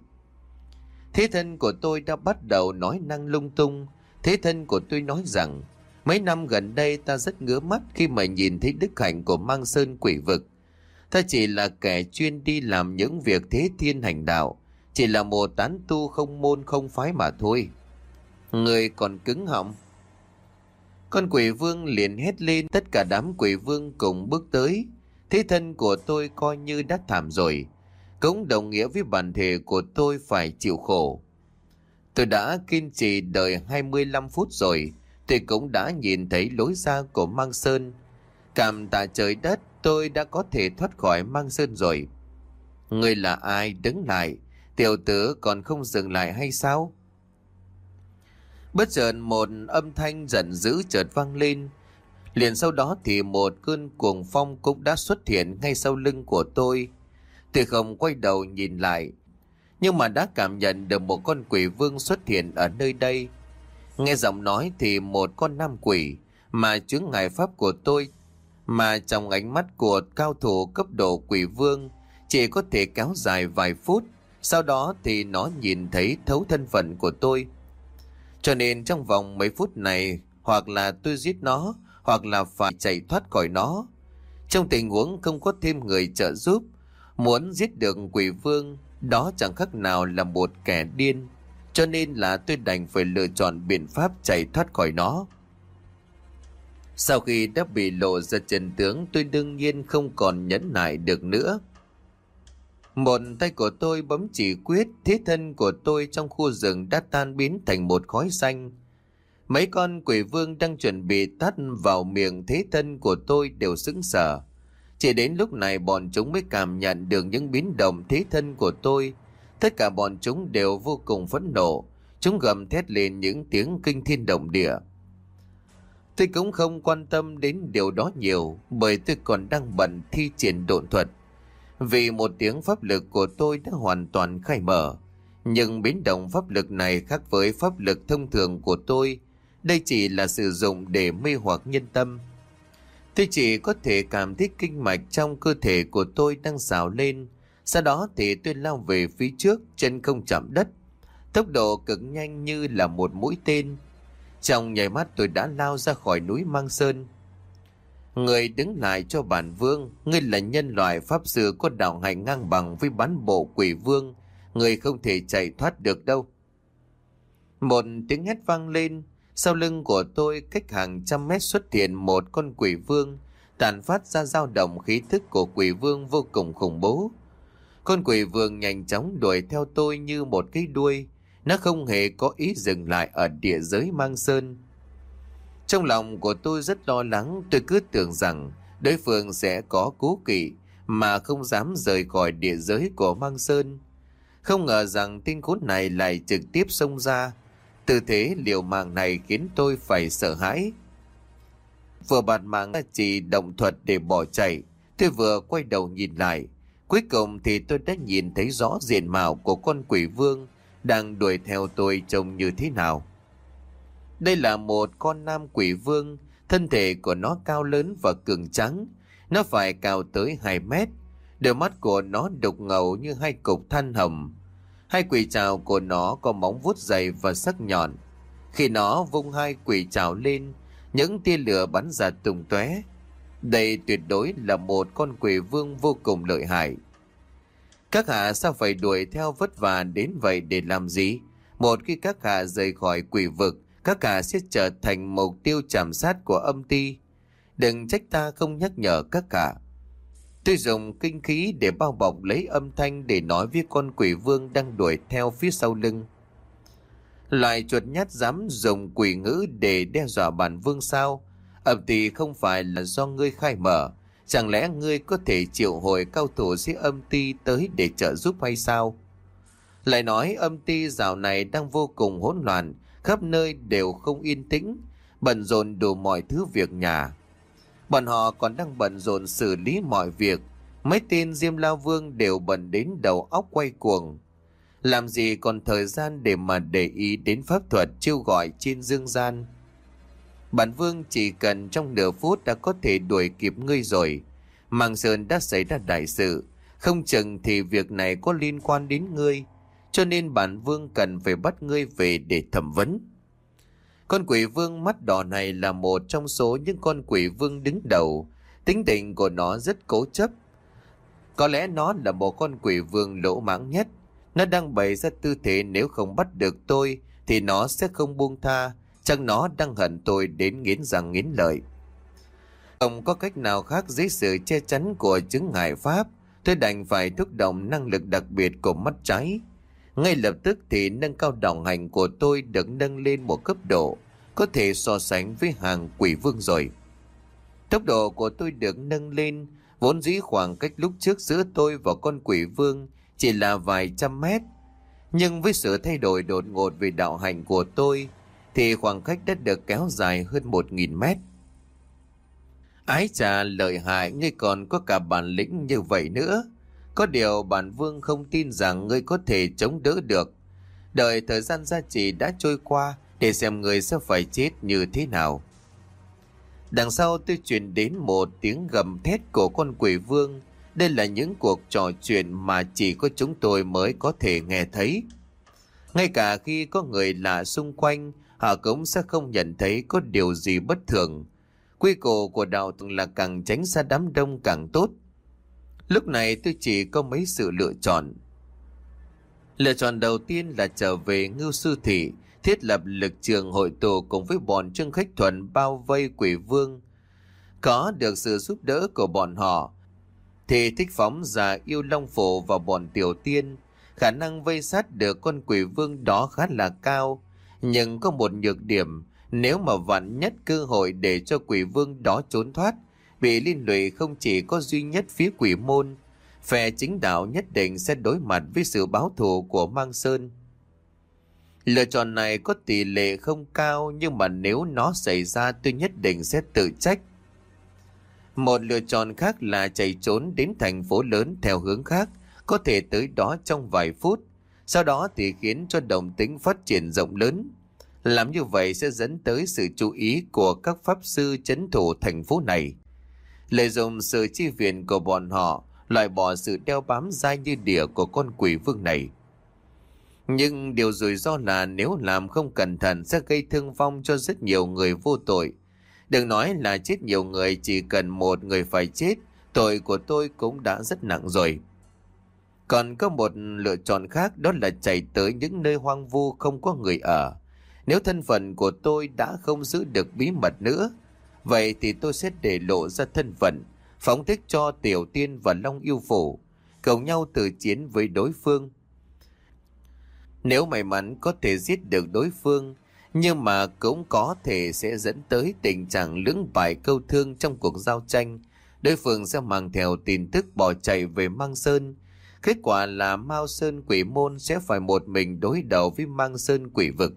Thế thân của tôi đã bắt đầu nói năng lung tung. Thế thân của tôi nói rằng mấy năm gần đây ta rất ngứa mắt khi mà nhìn thấy đức hạnh của Mang Sơn quỷ vực. Ta chỉ là kẻ chuyên đi làm những việc thế thiên hành đạo, chỉ là một tán tu không môn không phái mà thôi. Người còn cứng họng. Con quỷ vương liền hét lên, tất cả đám quỷ vương cùng bước tới. Thế thân của tôi coi như đã thảm rồi, cũng đồng nghĩa với bản thể của tôi phải chịu khổ. Tôi đã kiên trì đợi hai mươi lăm phút rồi, tôi cũng đã nhìn thấy lối ra của Mang Sơn. Cảm tạ trời đất, tôi đã có thể thoát khỏi Mang Sơn rồi. Ngươi là ai, đứng lại, tiểu tử còn không dừng lại hay sao? Bất chợt một âm thanh giận dữ chợt vang lên. Liền sau đó thì một cơn cuồng phong cũng đã xuất hiện ngay sau lưng của tôi. Tôi không quay đầu nhìn lại, nhưng mà đã cảm nhận được một con quỷ vương xuất hiện ở nơi đây. Nghe giọng nói thì một con nam quỷ, mà chướng ngại pháp của tôi, mà trong ánh mắt của cao thủ cấp độ quỷ vương chỉ có thể kéo dài vài phút. Sau đó thì nó nhìn thấy thấu thân phận của tôi. Cho nên trong vòng mấy phút này, hoặc là tôi giết nó, hoặc là phải chạy thoát khỏi nó. Trong tình huống không có thêm người trợ giúp, muốn giết được quỷ vương, đó chẳng khác nào là một kẻ điên. Cho nên là tôi đành phải lựa chọn biện pháp chạy thoát khỏi nó. Sau khi đã bị lộ ra chân tướng, tôi đương nhiên không còn nhẫn nại được nữa. Một tay của tôi bấm chỉ quyết, thế thân của tôi trong khu rừng đã tan biến thành một khói xanh. Mấy con quỷ vương đang chuẩn bị tát vào miệng thế thân của tôi đều sững sờ. Chỉ đến lúc này bọn chúng mới cảm nhận được những biến động thế thân của tôi. Tất cả bọn chúng đều vô cùng phẫn nộ. Chúng gầm thét lên những tiếng kinh thiên động địa. Tôi cũng không quan tâm đến điều đó nhiều, bởi tôi còn đang bận thi triển độn thuật. Vì một tiếng pháp lực của tôi đã hoàn toàn khai mở. Nhưng biến động pháp lực này khác với pháp lực thông thường của tôi. Đây chỉ là sử dụng để mê hoặc nhân tâm. Tôi chỉ có thể cảm thấy kinh mạch trong cơ thể của tôi đang xào lên. Sau đó thì tôi lao về phía trước, chân không chạm đất. Tốc độ cực nhanh như là một mũi tên. Trong nháy mắt tôi đã lao ra khỏi núi Mang Sơn. Người đứng lại cho bản vương. Ngươi là nhân loại pháp sư có đạo hạnh ngang bằng với bán bộ quỷ vương. Người không thể chạy thoát được đâu. Một tiếng hét vang lên. Sau lưng của tôi cách hàng trăm mét xuất hiện một con quỷ vương, tàn phát ra dao động khí thức của quỷ vương vô cùng khủng bố. Con quỷ vương nhanh chóng đuổi theo tôi như một cái đuôi. Nó không hề có ý dừng lại ở địa giới Mang Sơn. Trong lòng của tôi rất lo lắng. Tôi cứ tưởng rằng đối phương sẽ có cố kỵ mà không dám rời khỏi địa giới của Mang Sơn. Không ngờ rằng tên khốn này lại trực tiếp xông ra. Tư thế liều mạng này khiến tôi phải sợ hãi. Vừa bạt mạng chỉ động thuật để bỏ chạy, tôi vừa quay đầu nhìn lại. Cuối cùng thì tôi đã nhìn thấy rõ diện mạo của con quỷ vương đang đuổi theo tôi trông như thế nào. Đây là một con nam quỷ vương, thân thể của nó cao lớn và cường tráng. Nó phải cao tới hai mét. Đôi mắt của nó đục ngầu như hai cục than hồng. Hai quỷ trảo của nó có móng vuốt dày và sắc nhọn. Khi nó vung hai quỷ trảo lên, những tia lửa bắn ra tung tóe. Đây tuyệt đối là một con quỷ vương vô cùng lợi hại. Các hạ sao phải đuổi theo vất vả đến vậy để làm gì? Một khi các hạ rời khỏi quỷ vực, các hạ sẽ trở thành mục tiêu chạm sát của âm ty. Đừng trách ta không nhắc nhở các hạ. Tôi dùng kinh khí để bao bọc lấy âm thanh để nói với con quỷ vương đang đuổi theo phía sau lưng. Loại chuột nhát dám dùng quỷ ngữ để đe dọa bản vương sao? Âm ty không phải là do ngươi khai mở. Chẳng lẽ ngươi có thể triệu hồi cao thủ sĩ âm ty tới để trợ giúp hay sao? Lại nói âm ty dạo này đang vô cùng hỗn loạn, khắp nơi đều không yên tĩnh, bận rộn đủ mọi thứ việc nhà. Bọn họ còn đang bận rộn xử lý mọi việc. Mấy tên Diêm La Vương đều bận đến đầu óc quay cuồng. Làm gì còn thời gian để mà để ý đến pháp thuật chiêu gọi trên dương gian. Bản vương chỉ cần trong nửa phút đã có thể đuổi kịp ngươi rồi. Màng Sơn đã xảy ra đại sự, không chừng thì việc này có liên quan đến ngươi, cho nên bản vương cần phải bắt ngươi về để thẩm vấn. Con quỷ vương mắt đỏ này là một trong số những con quỷ vương đứng đầu. Tính tình của nó rất cố chấp. Có lẽ nó là một con quỷ vương lỗ mãng nhất. Nó đang bày ra tư thế nếu không bắt được tôi thì nó sẽ không buông tha. Chắc nó đang hận tôi đến nghiến răng nghiến lợi. Không có cách nào khác dưới sự che chắn của chứng ngại pháp, tôi đành phải thúc động năng lực đặc biệt của mắt trái. Ngay lập tức thì nâng cao đạo hành của tôi được nâng lên một cấp độ, có thể so sánh với hàng quỷ vương rồi. Tốc độ của tôi được nâng lên, vốn dĩ khoảng cách lúc trước giữa tôi và con quỷ vương chỉ là vài trăm mét. Nhưng với sự thay đổi đột ngột về đạo hành của tôi, thì khoảng cách đã được kéo dài hơn một nghìn mét. Ái chà, lợi hại, ngươi còn có cả bản lĩnh như vậy nữa. Có điều bản vương không tin rằng ngươi có thể chống đỡ được. Đợi thời gian gia trì đã trôi qua để xem ngươi sẽ phải chết như thế nào. Đằng sau tôi truyền đến một tiếng gầm thét của con quỷ vương. Đây là những cuộc trò chuyện mà chỉ có chúng tôi mới có thể nghe thấy. Ngay cả khi có người lạ xung quanh, họ cũng sẽ không nhận thấy có điều gì bất thường. Quy củ của đạo là càng tránh xa đám đông càng tốt. Lúc này tôi chỉ có mấy sự lựa chọn. Lựa chọn đầu tiên là trở về Ngưu Sư Thị, thiết lập lực trường hội tụ cùng với bọn Trương Khách Thuần bao vây quỷ vương. Có được sự giúp đỡ của bọn họ, thì thích phóng ra Yêu Long Phổ và bọn Tiểu Tiên. Khả năng vây sát được con quỷ vương đó khá là cao. Nhưng có một nhược điểm, nếu mà vạn nhất cơ hội để cho quỷ vương đó trốn thoát, bị liên lụy không chỉ có duy nhất phía quỷ môn, phe chính đạo nhất định sẽ đối mặt với sự báo thù của Mang Sơn. Lựa chọn này có tỷ lệ không cao, nhưng mà nếu nó xảy ra tôi nhất định sẽ tự trách. Một lựa chọn khác là chạy trốn đến thành phố lớn theo hướng khác, có thể tới đó trong vài phút, sau đó thì khiến cho động tĩnh phát triển rộng lớn. Làm như vậy sẽ dẫn tới sự chú ý của các pháp sư trấn thủ thành phố này. Lợi dụng sự chi viện của bọn họ, loại bỏ sự đeo bám dai như đỉa của con quỷ vương này. Nhưng điều rủi ro là nếu làm không cẩn thận sẽ gây thương vong cho rất nhiều người vô tội. Đừng nói là chết nhiều người, chỉ cần một người phải chết, tội của tôi cũng đã rất nặng rồi. Còn có một lựa chọn khác, đó là chạy tới những nơi hoang vu không có người ở. Nếu thân phận của tôi đã không giữ được bí mật nữa, vậy thì tôi sẽ để lộ ra thân phận, phóng thích cho Tiểu Tiên và Long Yêu Phủ, cùng nhau từ chiến với đối phương. Nếu may mắn có thể giết được đối phương, nhưng mà cũng có thể sẽ dẫn tới tình trạng lưỡng bại câu thương trong cuộc giao tranh. Đối phương sẽ mang theo tin tức bỏ chạy về Mang Sơn. Kết quả là Mao Sơn Quỷ Môn sẽ phải một mình đối đầu với Mang Sơn Quỷ Vực.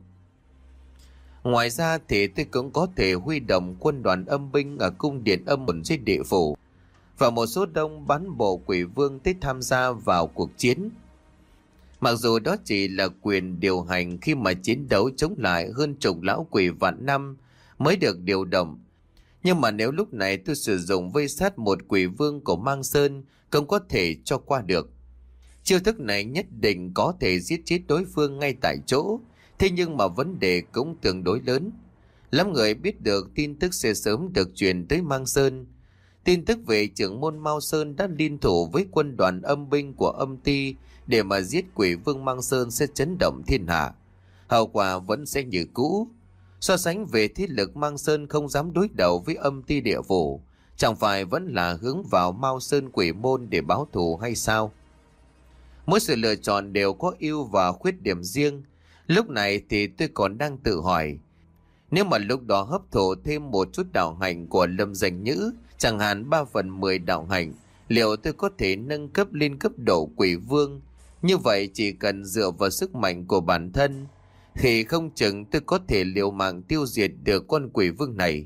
Ngoài ra thì tôi cũng có thể huy động quân đoàn âm binh ở cung điện âm ổn trên địa phủ và một số đông bán bộ quỷ vương tới tham gia vào cuộc chiến. Mặc dù đó chỉ là quyền điều hành khi mà chiến đấu chống lại hơn chục lão quỷ vạn năm mới được điều động, nhưng mà nếu lúc này tôi sử dụng vây sát một quỷ vương của Mang Sơn cũng có thể cho qua được. Chiêu thức này nhất định có thể giết chết đối phương ngay tại chỗ, thế nhưng mà vấn đề cũng tương đối lớn. Lắm người biết được tin tức sẽ sớm được truyền tới Mang Sơn. Tin tức về trưởng môn Mao Sơn đã liên thủ với quân đoàn âm binh của âm ty để mà giết quỷ vương Mang Sơn sẽ chấn động thiên hạ. Hậu quả vẫn sẽ như cũ. So sánh về thế lực, Mang Sơn không dám đối đầu với âm ty địa phủ, chẳng phải vẫn là hướng vào Mao Sơn Quỷ Môn để báo thù hay sao? Mỗi sự lựa chọn đều có ưu và khuyết điểm riêng. Lúc này thì tôi còn đang tự hỏi, nếu mà lúc đó hấp thụ thêm một chút đạo hạnh của Lâm Danh Nhữ, chẳng hạn ba phần mười đạo hạnh, liệu tôi có thể nâng cấp lên cấp độ quỷ vương? Như vậy chỉ cần dựa vào sức mạnh của bản thân thì không chừng tôi có thể liều mạng tiêu diệt được con quỷ vương này.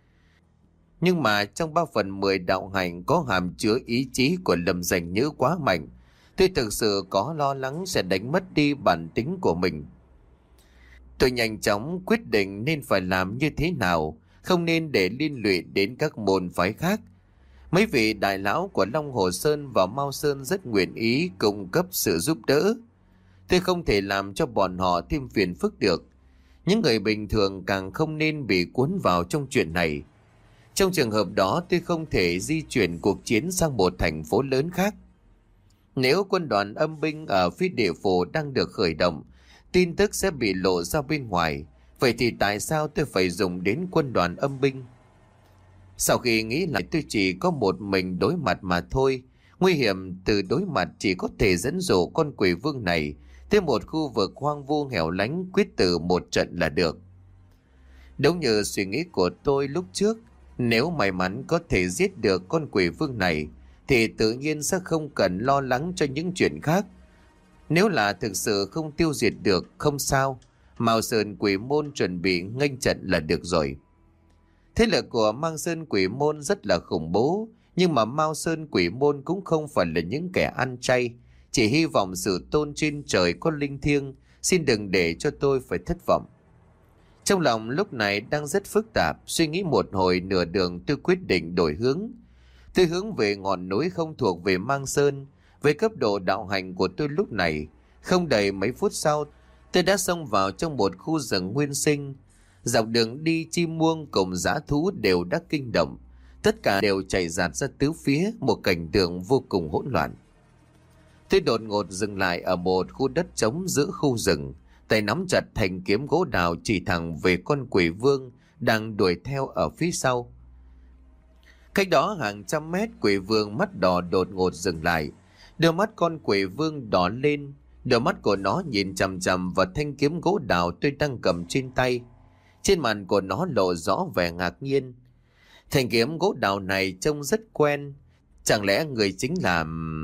Nhưng mà trong ba phần mười đạo hạnh có hàm chứa ý chí của Lâm Danh Nhữ quá mạnh, tôi thực sự có lo lắng sẽ đánh mất đi bản tính của mình. Tôi nhanh chóng quyết định nên phải làm như thế nào, không nên để liên lụy đến các môn phái khác. Mấy vị đại lão của Long Hồ Sơn và Mao Sơn rất nguyện ý cung cấp sự giúp đỡ. Tôi không thể làm cho bọn họ thêm phiền phức được. Những người bình thường càng không nên bị cuốn vào trong chuyện này. Trong trường hợp đó, tôi không thể di chuyển cuộc chiến sang một thành phố lớn khác. Nếu quân đoàn âm binh ở phía địa phủ đang được khởi động, tin tức sẽ bị lộ ra bên ngoài. Vậy thì tại sao tôi phải dùng đến quân đoàn âm binh? Sau khi nghĩ lại, tôi chỉ có một mình đối mặt mà thôi. Nguy hiểm từ đối mặt chỉ có thể dẫn dụ con quỷ vương này tới một khu vực hoang vu hẻo lánh, quyết tử một trận là được. Đúng như suy nghĩ của tôi lúc trước, nếu may mắn có thể giết được con quỷ vương này thì tự nhiên sẽ không cần lo lắng cho những chuyện khác. Nếu là thực sự không tiêu diệt được, không sao, Mao Sơn Quỷ Môn chuẩn bị nghênh trận là được rồi. Thế lực của Mang Sơn Quỷ Môn rất là khủng bố, nhưng mà Mao Sơn Quỷ Môn cũng không phải là những kẻ ăn chay. Chỉ hy vọng sự tôn trên trời có linh thiêng, xin đừng để cho tôi phải thất vọng. Trong lòng lúc này đang rất phức tạp, suy nghĩ một hồi nửa đường tôi quyết định đổi hướng. Tôi hướng về ngọn núi không thuộc về Mang Sơn. Với cấp độ đạo hành của tôi lúc này, không đầy mấy phút sau, tôi đã xông vào trong một khu rừng nguyên sinh. Dọc đường đi, chim muông cùng dã thú đều đã kinh động. Tất cả đều chạy rạt ra tứ phía, một cảnh tượng vô cùng hỗn loạn. Tôi đột ngột dừng lại ở một khu đất trống giữa khu rừng, tay nắm chặt thanh kiếm gỗ đào chỉ thẳng về con quỷ vương đang đuổi theo ở phía sau. Cách đó hàng trăm mét, quỷ vương mắt đỏ đột ngột dừng lại. Đôi mắt con quỷ vương đỏ lên, đôi mắt của nó nhìn chằm chằm vào thanh kiếm gỗ đào tôi đang cầm trên tay. Trên mặt của nó lộ rõ vẻ ngạc nhiên. Thanh kiếm gỗ đào này trông rất quen, chẳng lẽ người chính là...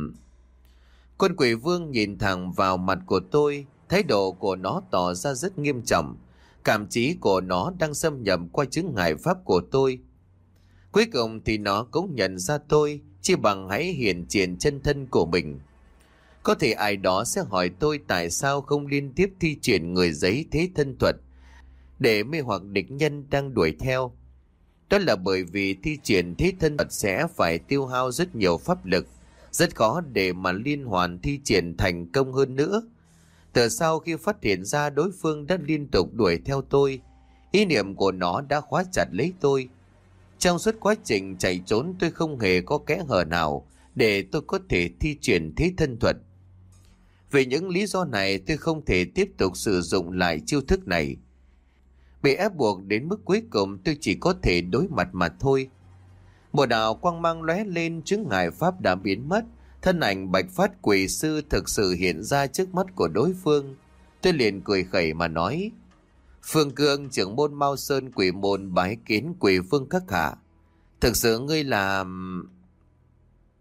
Con quỷ vương nhìn thẳng vào mặt của tôi, thái độ của nó tỏ ra rất nghiêm trọng. Cảm trí của nó đang xâm nhập qua chướng ngại pháp của tôi. Cuối cùng thì nó cũng nhận ra tôi, chỉ bằng hãy hiển triển chân thân của mình. Có thể ai đó sẽ hỏi tôi tại sao không liên tiếp thi triển người giấy thế thân thuật để mê hoặc địch nhân đang đuổi theo. Đó là bởi vì thi triển thế thân thuật sẽ phải tiêu hao rất nhiều pháp lực, rất khó để mà liên hoàn thi triển thành công hơn nữa. Từ sau khi phát hiện ra đối phương đã liên tục đuổi theo tôi, ý niệm của nó đã khóa chặt lấy tôi. Trong suốt quá trình chạy trốn, tôi không hề có kẽ hở nào để tôi có thể thi triển thế thân thuật. Vì những lý do này, tôi không thể tiếp tục sử dụng lại chiêu thức này. Bị ép buộc đến mức cuối cùng, tôi chỉ có thể đối mặt mà thôi. Một đạo quang mang lóe lên, chướng ngại pháp đã biến mất. Thân ảnh Bạch Phát Quỷ Sư thực sự hiện ra trước mắt của đối phương. Tôi liền cười khẩy mà nói: Phương Cương, trưởng môn Mao Sơn Quỷ Môn, bái kiến Quỷ Vương các hạ. Thực sự ngươi là...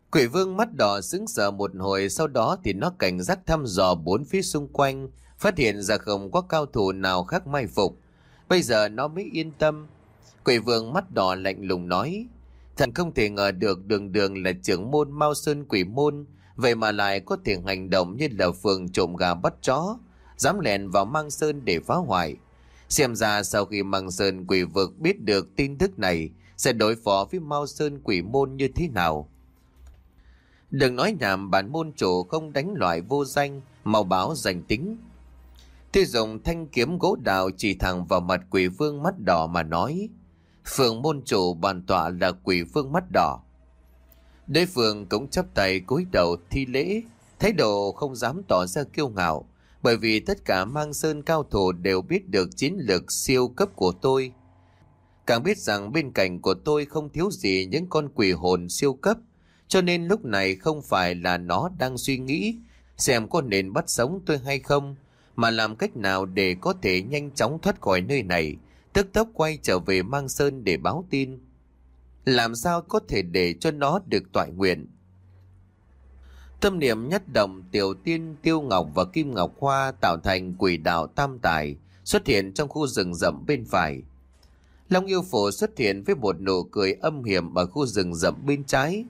Quỷ vương mắt đỏ sững sờ một hồi, sau đó thì nó cảnh giác thăm dò bốn phía xung quanh, phát hiện ra không có cao thủ nào khác mai phục. Bây giờ nó mới yên tâm. Quỷ vương mắt đỏ lạnh lùng nói: Thần không thể ngờ được đường đường là trưởng môn Mao Sơn Quỷ môn, vậy mà lại có thể hành động như là phường trộm gà bắt chó, dám lèn vào Mang Sơn để phá hoại. Xem ra sau khi Mang Sơn Quỷ vực biết được tin tức này, sẽ đối phó với Mao Sơn Quỷ môn như thế nào. Đừng nói nhảm, bản môn chủ không đánh loại vô danh, mau báo danh tính. Tôi dùng thanh kiếm gỗ đào chỉ thẳng vào mặt quỷ vương mắt đỏ mà nói: Phường môn chủ bản tọa là quỷ vương mắt đỏ. Đối phương cũng chắp tay cúi đầu thi lễ, thái độ không dám tỏ ra kiêu ngạo, bởi vì tất cả Mang Sơn cao thủ đều biết được chiến lược siêu cấp của tôi. Càng biết rằng bên cạnh của tôi không thiếu gì những con quỷ hồn siêu cấp, cho nên lúc này không phải là nó đang suy nghĩ xem có nên bắt sống tôi hay không, mà làm cách nào để có thể nhanh chóng thoát khỏi nơi này, tức tốc quay trở về Mang Sơn để báo tin. Làm sao có thể để cho nó được toại nguyện? Tâm niệm nhất động, Tiểu Tiên, Tiêu Ngọc và Kim Ngọc Hoa tạo thành quỷ đạo tam tài xuất hiện trong khu rừng rậm bên phải. Long Yêu Phổ xuất hiện với một nụ cười âm hiểm ở khu rừng rậm bên trái.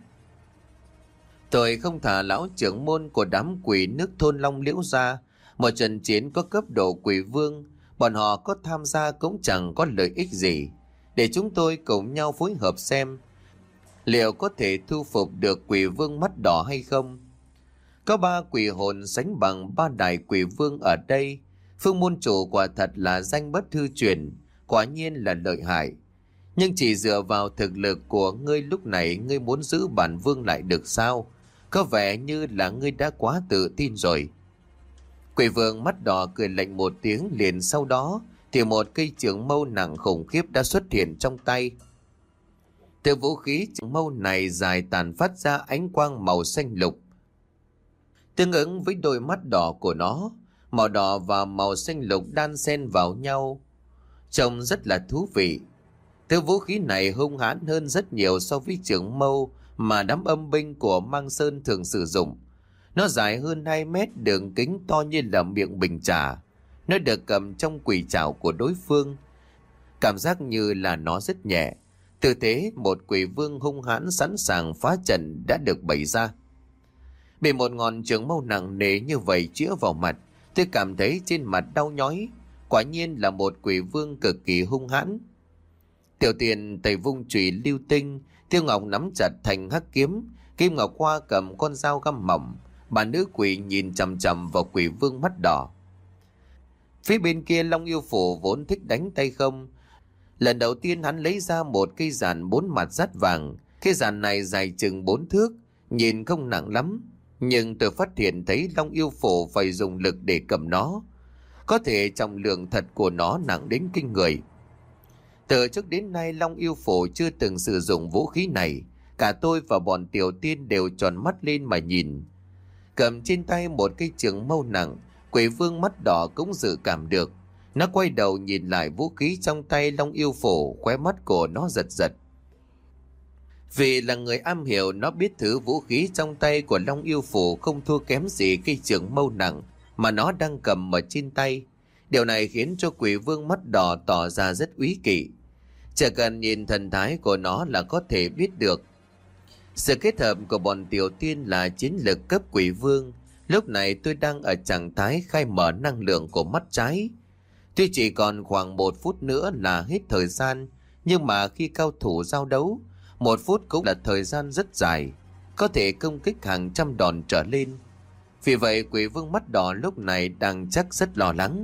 Tôi không thả lão trưởng môn của đám quỷ nước thôn Long Liễu ra. Một trận chiến có cấp độ quỷ vương, bọn họ có tham gia cũng chẳng có lợi ích gì. Để chúng tôi cùng nhau phối hợp xem liệu có thể thu phục được quỷ vương mắt đỏ hay không. Có ba quỷ hồn sánh bằng ba đại quỷ vương ở đây. Phương môn chủ quả thật là danh bất hư truyền, quả nhiên là lợi hại. Nhưng chỉ dựa vào thực lực của ngươi lúc này, ngươi muốn giữ bản vương lại được sao? Có vẻ như là ngươi đã quá tự tin rồi. Quỷ vương mắt đỏ cười lạnh một tiếng, liền sau đó thì một cây trường mâu nặng khủng khiếp đã xuất hiện trong tay. Từ vũ khí trường mâu này dài tàn phát ra ánh quang màu xanh lục. Tương ứng với đôi mắt đỏ của nó, màu đỏ và màu xanh lục đan xen vào nhau, trông rất là thú vị. Thứ vũ khí này hung hãn hơn rất nhiều so với trường mâu mà đám âm binh của Mang Sơn thường sử dụng. Nó dài hơn hai mét, đường kính to như là miệng bình trà. Nó được cầm trong quỷ trảo của đối phương. Cảm giác như là nó rất nhẹ. Tư thế một quỷ vương hung hãn sẵn sàng phá trận đã được bày ra. Bị một ngọn trường mâu nặng nề như vậy chĩa vào mặt, tôi cảm thấy trên mặt đau nhói. Quả nhiên là một quỷ vương cực kỳ hung hãn. Tiểu Tiền tay vung chùy lưu tinh, Tiêu Ngọc nắm chặt thành hắc kiếm, Kim Ngọc Hoa cầm con dao găm mỏng. Bà nữ quỷ nhìn chằm chằm vào quỷ vương mắt đỏ. Phía bên kia Long Yêu Phủ vốn thích đánh tay không. Lần đầu tiên hắn lấy ra một cây giàn bốn mặt dát vàng. Cây giàn này dài chừng bốn thước, nhìn không nặng lắm, nhưng tôi phát hiện thấy Long Yêu Phủ phải dùng lực để cầm nó. Có thể trọng lượng thật của nó nặng đến kinh người. Từ trước đến nay Long Yêu Phủ chưa từng sử dụng vũ khí này. Cả tôi và bọn Tiểu Tiên đều tròn mắt lên mà nhìn. Cầm trên tay một cây trường mâu nặng, quỷ vương mắt đỏ cũng dự cảm được. Nó quay đầu nhìn lại vũ khí trong tay Long Yêu Phủ, khóe mắt của nó giật giật. Vì là người am hiểu, nó biết thứ vũ khí trong tay của Long Yêu Phủ không thua kém gì cây trường mâu nặng mà nó đang cầm ở trên tay. Điều này khiến cho quỷ vương mắt đỏ tỏ ra rất úy kỵ. Chỉ cần nhìn thần thái của nó là có thể biết được. Sự kết hợp của bọn Tiểu Tiên là chiến lực cấp quỷ vương. Lúc này tôi đang ở trạng thái khai mở năng lượng của mắt trái. Tuy chỉ còn khoảng một phút nữa là hết thời gian, nhưng mà khi cao thủ giao đấu, một phút cũng là thời gian rất dài, có thể công kích hàng trăm đòn trở lên. Vì vậy quỷ vương mắt đỏ lúc này đang chắc rất lo lắng.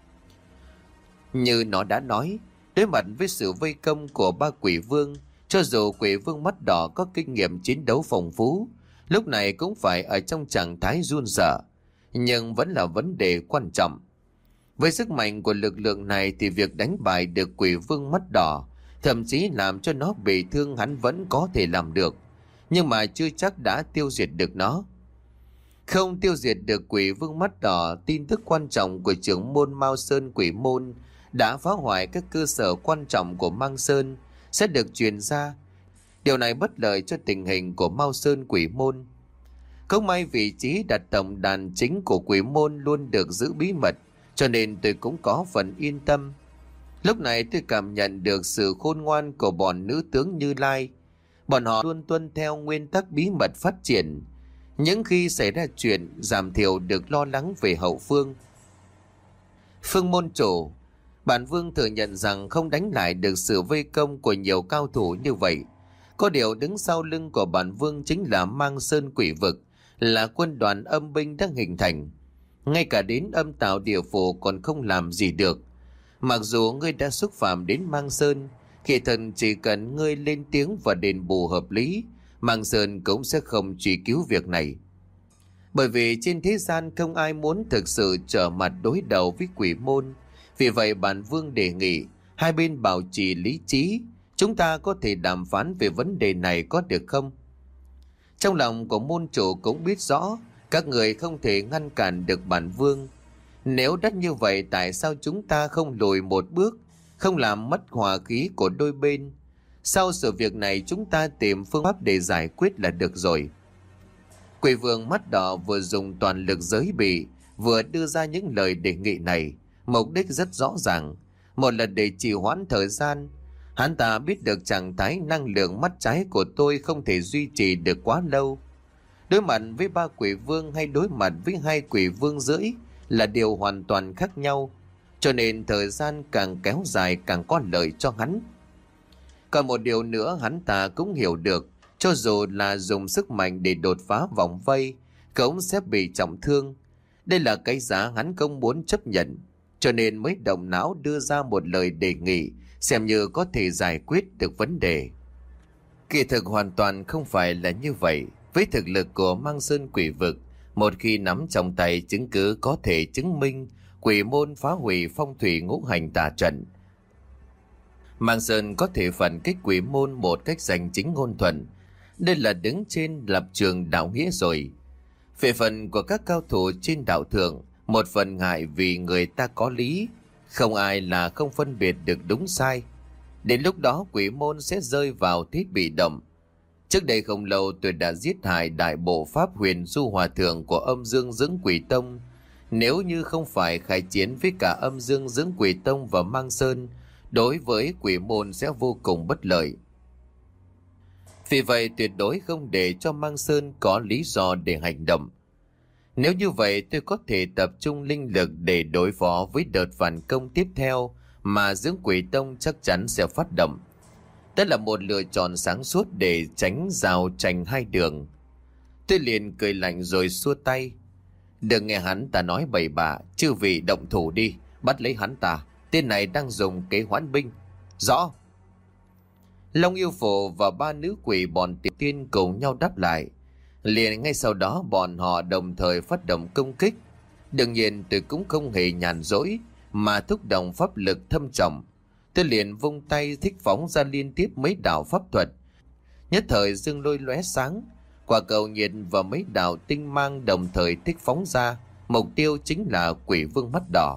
Như nó đã nói, đối mặt với sự vây công của ba quỷ vương, cho dù quỷ vương mắt đỏ có kinh nghiệm chiến đấu phong phú, lúc này cũng phải ở trong trạng thái run sợ, nhưng vẫn là vấn đề quan trọng. Với sức mạnh của lực lượng này thì việc đánh bại được quỷ vương mắt đỏ, thậm chí làm cho nó bị thương, hắn vẫn có thể làm được, nhưng mà chưa chắc đã tiêu diệt được nó. Không tiêu diệt được quỷ vương mắt đỏ, tin tức quan trọng của trưởng môn Mao Sơn Quỷ môn đã phá hoại các cơ sở quan trọng của Mang Sơn sẽ được truyền ra. Điều này bất lợi cho tình hình của Mao Sơn Quỷ Môn. Không may vị trí đặt tổng đàn chính của Quỷ Môn luôn được giữ bí mật, cho nên tôi cũng có phần yên tâm. Lúc này tôi cảm nhận được sự khôn ngoan của bọn nữ tướng Như Lai. Bọn họ luôn tuân theo nguyên tắc bí mật phát triển. Những khi xảy ra chuyện, giảm thiểu được lo lắng về hậu phương. Phương môn chủ, bản vương thừa nhận rằng không đánh lại được sự vây công của nhiều cao thủ như vậy. Có điều đứng sau lưng của bản vương chính là Mang Sơn Quỷ Vực, là quân đoàn âm binh đang hình thành. Ngay cả đến âm tạo địa phủ còn không làm gì được. Mặc dù ngươi đã xúc phạm đến Mang Sơn, khi thần chỉ cần ngươi lên tiếng và đền bù hợp lý, Mang Sơn cũng sẽ không truy cứu việc này. Bởi vì trên thế gian không ai muốn thực sự trở mặt đối đầu với Quỷ Môn. Vì vậy bản vương đề nghị hai bên bảo trì lý trí, chúng ta có thể đàm phán về vấn đề này có được không? Trong lòng của môn chủ cũng biết rõ các người không thể ngăn cản được bản vương. Nếu đắt như vậy, tại sao chúng ta không lùi một bước, không làm mất hòa khí của đôi bên? Sau sự việc này chúng ta tìm phương pháp để giải quyết là được rồi. Quỷ vương mắt đỏ vừa dùng toàn lực giới bị, vừa đưa ra những lời đề nghị này. Mục đích rất rõ ràng, một là để trì hoãn thời gian. Hắn ta biết được trạng thái năng lượng mắt trái của tôi không thể duy trì được quá lâu. Đối mặt với ba quỷ vương hay đối mặt với hai quỷ vương rưỡi là điều hoàn toàn khác nhau, cho nên thời gian càng kéo dài càng có lợi cho hắn. Còn một điều nữa hắn ta cũng hiểu được, cho dù là dùng sức mạnh để đột phá vòng vây, cũng sẽ bị trọng thương. Đây là cái giá hắn không muốn chấp nhận, cho nên mới động não đưa ra một lời đề nghị, xem như có thể giải quyết được vấn đề. Kỳ thực hoàn toàn không phải là như vậy. Với thực lực của Mang Sơn Quỷ Vực, một khi nắm trong tay chứng cứ có thể chứng minh Quỷ Môn phá hủy phong thủy ngũ hành tà trận, Mang Sơn có thể phản kích Quỷ Môn một cách giành chính ngôn thuận. Đây là đứng trên lập trường đạo nghĩa rồi. Về phần của các cao thủ trên đạo thượng, một phần ngại vì người ta có lý, không ai là không phân biệt được đúng sai. Đến lúc đó Quỷ Môn sẽ rơi vào thế bị động. Trước đây không lâu tôi đã giết hại đại bộ pháp huyền du hòa thượng của âm dương dưỡng quỷ tông. Nếu như không phải khai chiến với cả âm dương dưỡng quỷ tông và Mang Sơn, đối với Quỷ Môn sẽ vô cùng bất lợi. Vì vậy tuyệt đối không để cho Mang Sơn có lý do để hành động. Nếu như vậy tôi có thể tập trung linh lực để đối phó với đợt phản công tiếp theo mà dưỡng quỷ tông chắc chắn sẽ phát động. Đó là một lựa chọn sáng suốt để tránh giao tranh hai đường. Tôi liền cười lạnh rồi xua tay. Đừng nghe hắn ta nói bậy bạ, chư vị động thủ đi, bắt lấy hắn ta. Tên này đang dùng kế hoãn binh. Rõ. Long Yêu Phổ và ba nữ quỷ bọn tiểu tiên cùng nhau đáp lại. Liền ngay sau đó bọn họ đồng thời phát động công kích. Đương nhiên tôi cũng không hề nhàn rỗi mà thúc động pháp lực thâm trọng. Tôi liền vung tay thích phóng ra liên tiếp mấy đạo pháp thuật. Nhất thời dương lôi lóe sáng, quả cầu nhiệt và mấy đạo tinh mang đồng thời thích phóng ra. Mục tiêu chính là Quỷ Vương mắt đỏ.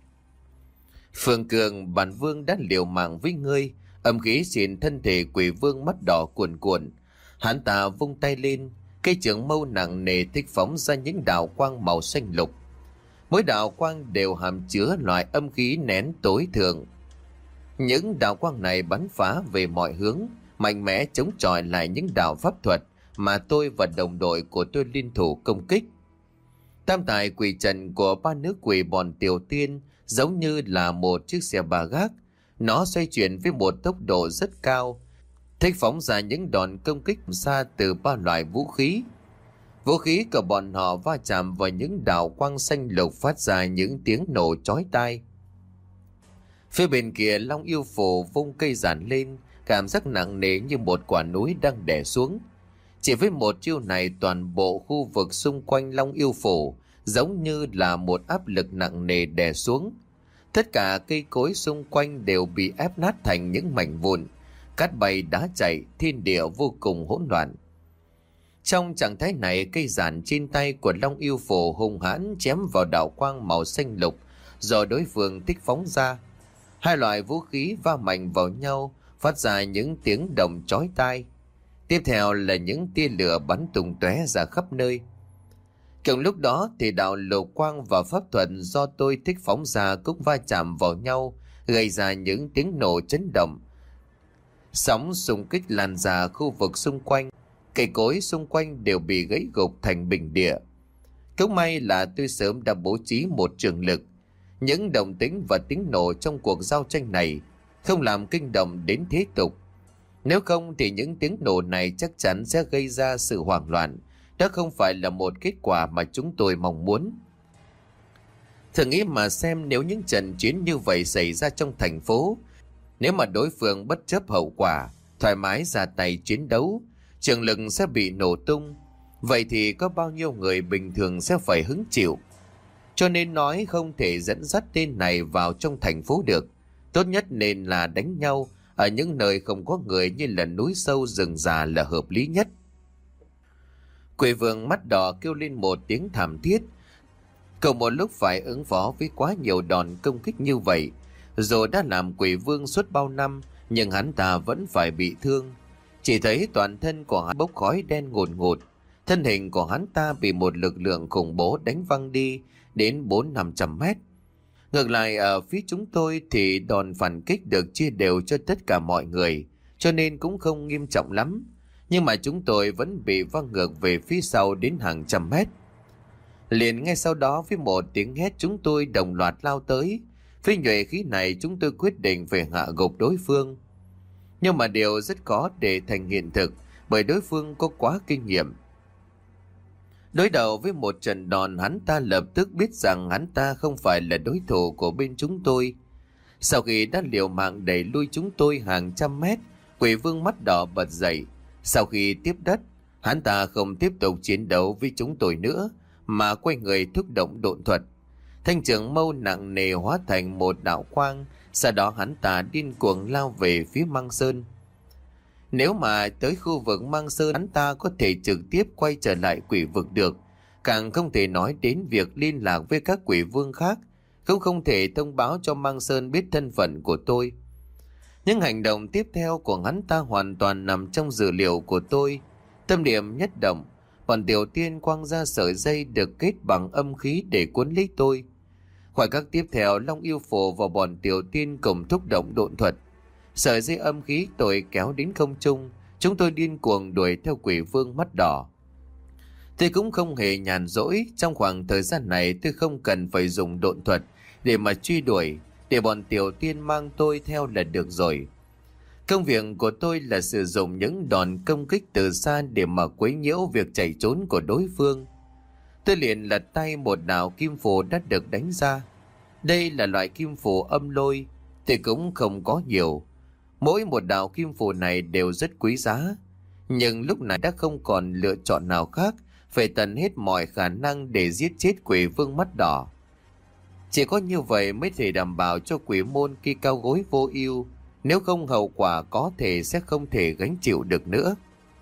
Phương Cường, bản vương đã liều mạng với ngươi. Âm khí xìn thân thể Quỷ Vương mắt đỏ cuồn cuộn. Hắn ta vung tay lên, cây trường mâu nặng nề thích phóng ra những đạo quang màu xanh lục. Mỗi đạo quang đều hàm chứa loại âm khí nén tối thượng. Những đạo quang này bắn phá về mọi hướng, mạnh mẽ chống chọi lại những đạo pháp thuật mà tôi và đồng đội của tôi liên thủ công kích. Tam tài quỷ trận của ba nữ quỷ bọn tiểu tiên giống như là một chiếc xe ba gác. Nó xoay chuyển với một tốc độ rất cao, thích phóng ra những đòn công kích xa từ ba loại vũ khí. Vũ khí của bọn họ va chạm vào những đạo quang xanh lục phát ra những tiếng nổ chói tai. Phía bên kia Long Yêu Phổ vung cây giản lên, cảm giác nặng nề như một quả núi đang đè xuống. Chỉ với một chiêu này, toàn bộ khu vực xung quanh Long Yêu Phổ giống như là một áp lực nặng nề đè xuống. Tất cả cây cối xung quanh đều bị ép nát thành những mảnh vụn, cát bay đá chạy, thiên địa vô cùng hỗn loạn. Trong trạng thái này, cây giản trên tay của Long Yêu Phổ hung hãn chém vào đạo quang màu xanh lục do đối phương thích phóng ra. Hai loại vũ khí va mạnh vào nhau, phát ra những tiếng động chói tai. Tiếp theo là những tia lửa bắn tung tóe ra khắp nơi. Cùng lúc đó thì đạo lộ quang và pháp thuật do tôi thích phóng ra cũng va chạm vào nhau, gây ra những tiếng nổ chấn động. Sóng xung kích lan ra khu vực xung quanh, cây cối xung quanh đều bị gãy gục thành bình địa. Cũng may là tôi sớm đã bố trí một trường lực. Những động tĩnh và tiếng nổ trong cuộc giao tranh này không làm kinh động đến thế tục. Nếu không thì những tiếng nổ này chắc chắn sẽ gây ra sự hoảng loạn. Đó không phải là một kết quả mà chúng tôi mong muốn. Thử nghĩ mà xem, nếu những trận chiến như vậy xảy ra trong thành phố, nếu mà đối phương bất chấp hậu quả, thoải mái ra tay chiến đấu, trường lực sẽ bị nổ tung. Vậy thì có bao nhiêu người bình thường sẽ phải hứng chịu. Cho nên nói không thể dẫn dắt tên này vào trong thành phố được. Tốt nhất nên là đánh nhau ở những nơi không có người như là núi sâu rừng già là hợp lý nhất. Quỷ vương mắt đỏ kêu lên một tiếng thảm thiết. Cậu một lúc phải ứng phó với quá nhiều đòn công kích như vậy. Dù đã làm quỷ vương suốt bao năm, nhưng hắn ta vẫn phải bị thương. Chỉ thấy toàn thân của hắn bốc khói đen ngùn ngụt. Thân hình của hắn ta bị một lực lượng khủng bố đánh văng đi đến bốn năm trăm mét. Ngược lại ở phía chúng tôi thì đòn phản kích được chia đều cho tất cả mọi người, cho nên cũng không nghiêm trọng lắm. Nhưng mà chúng tôi vẫn bị văng ngược về phía sau đến hàng trăm mét. Liền ngay sau đó với một tiếng hét, chúng tôi đồng loạt lao tới. Với nhuệ khí này chúng tôi quyết định phải hạ gục đối phương. Nhưng mà điều rất khó để thành hiện thực, bởi đối phương có quá kinh nghiệm. Đối đầu với một trận đòn, hắn ta lập tức biết rằng hắn ta không phải là đối thủ của bên chúng tôi. Sau khi đã liều mạng đẩy lui chúng tôi hàng trăm mét, quỷ vương mắt đỏ bật dậy. Sau khi tiếp đất, hắn ta không tiếp tục chiến đấu với chúng tôi nữa, mà quay người thúc động độn thuật. Thanh trường mâu nặng nề hóa thành một đạo quang, sau đó hắn ta điên cuồng lao về phía Mang Sơn. Nếu mà tới khu vực Mang Sơn, hắn ta có thể trực tiếp quay trở lại quỷ vực được, càng không thể nói đến việc liên lạc với các quỷ vương khác, cũng không thể thông báo cho Mang Sơn biết thân phận của tôi. Những hành động tiếp theo của hắn ta hoàn toàn nằm trong dữ liệu của tôi. Tâm điểm nhất động, bọn tiểu tiên quăng ra sợi dây được kết bằng âm khí để cuốn lấy tôi. Khoảnh khắc tiếp theo, Long Yêu Phổ và bọn tiểu tiên cùng thúc động độn thuật. Sợi dây âm khí tôi kéo đến không trung, chúng tôi điên cuồng đuổi theo quỷ vương mắt đỏ. Tôi cũng không hề nhàn rỗi, trong khoảng thời gian này tôi không cần phải dùng độn thuật để mà truy đuổi, để bọn tiểu tiên mang tôi theo là được rồi. Công việc của tôi là sử dụng những đòn công kích từ xa để mà quấy nhiễu việc chạy trốn của đối phương. Tôi liền lật tay một đạo kim phù đã được đánh ra. Đây là loại kim phù âm lôi, thì cũng không có nhiều. Mỗi một đạo kim phù này đều rất quý giá. Nhưng lúc này đã không còn lựa chọn nào khác, phải tận hết mọi khả năng để giết chết quỷ vương mắt đỏ. Chỉ có như vậy mới thể đảm bảo cho quỷ môn kia cao gối vô ưu, nếu không hậu quả có thể sẽ không thể gánh chịu được nữa.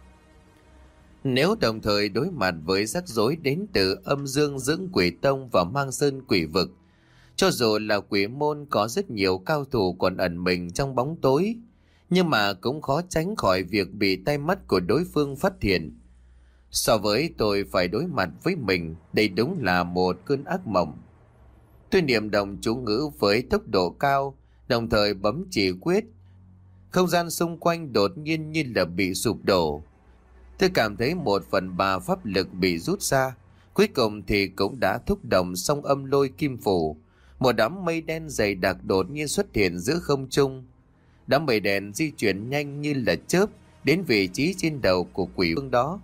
Nếu đồng thời đối mặt với rắc rối đến từ âm dương dưỡng quỷ tông và Mang Sơn quỷ vực, cho dù là quỷ môn có rất nhiều cao thủ còn ẩn mình trong bóng tối, nhưng mà cũng khó tránh khỏi việc bị tay mắt của đối phương phát hiện. So với tôi phải đối mặt với mình, đây đúng là một cơn ác mộng. Tôi niệm động chú ngữ với tốc độ cao, đồng thời bấm chỉ quyết. Không gian xung quanh đột nhiên như là bị sụp đổ. Tôi cảm thấy một phần ba pháp lực bị rút ra. Cuối cùng thì cũng đã thúc động xong âm lôi kim phủ. Một đám mây đen dày đặc đột nhiên xuất hiện giữa không trung. Đám mây đen di chuyển nhanh như là chớp đến vị trí trên đầu của quỷ vương đó.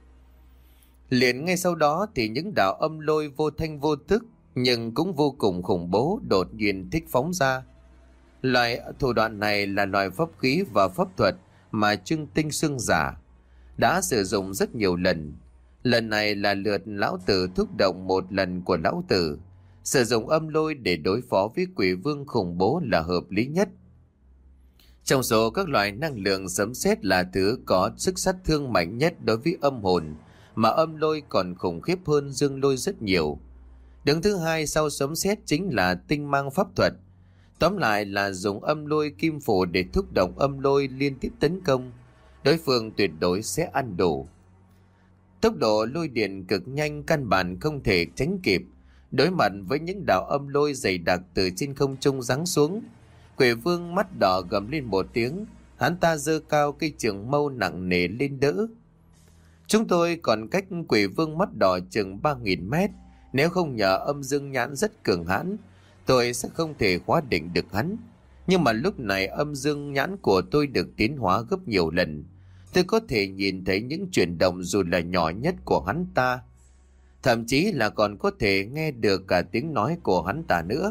Liền ngay sau đó thì những đạo âm lôi vô thanh vô tức nhưng cũng vô cùng khủng bố đột nhiên thích phóng ra. Loại thủ đoạn này là loại pháp khí và pháp thuật mà Trương Tinh Xương giả đã sử dụng rất nhiều lần. Lần này là lượt lão tử thúc động một lần của lão tử. Sử dụng âm lôi để đối phó với quỷ vương khủng bố là hợp lý nhất. Trong số các loại năng lượng, sấm sét là thứ có sức sát thương mạnh nhất đối với âm hồn, mà âm lôi còn khủng khiếp hơn dương lôi rất nhiều. Đứng thứ hai sau sấm sét chính là tinh mang pháp thuật. Tóm lại là dùng âm lôi kim phổ để thúc động âm lôi liên tiếp tấn công. đối phương tuyệt đối sẽ ăn đủ. Tốc độ lôi điện cực nhanh, căn bản không thể tránh kịp. Đối mặt với những đạo âm lôi dày đặc từ trên không trung giáng xuống, Quỷ Vương mắt đỏ gầm lên một tiếng, hắn ta giơ cao cây trường mâu nặng nề lên đỡ. Chúng tôi còn cách Quỷ Vương mắt đỏ chừng ba nghìn mét, nếu không nhờ âm dương nhãn rất cường hãn, tôi sẽ không thể khóa định được hắn. Nhưng mà lúc này âm dương nhãn của tôi được tiến hóa gấp nhiều lần, tôi có thể nhìn thấy những chuyển động dù là nhỏ nhất của hắn ta, thậm chí là còn có thể nghe được cả tiếng nói của hắn ta nữa.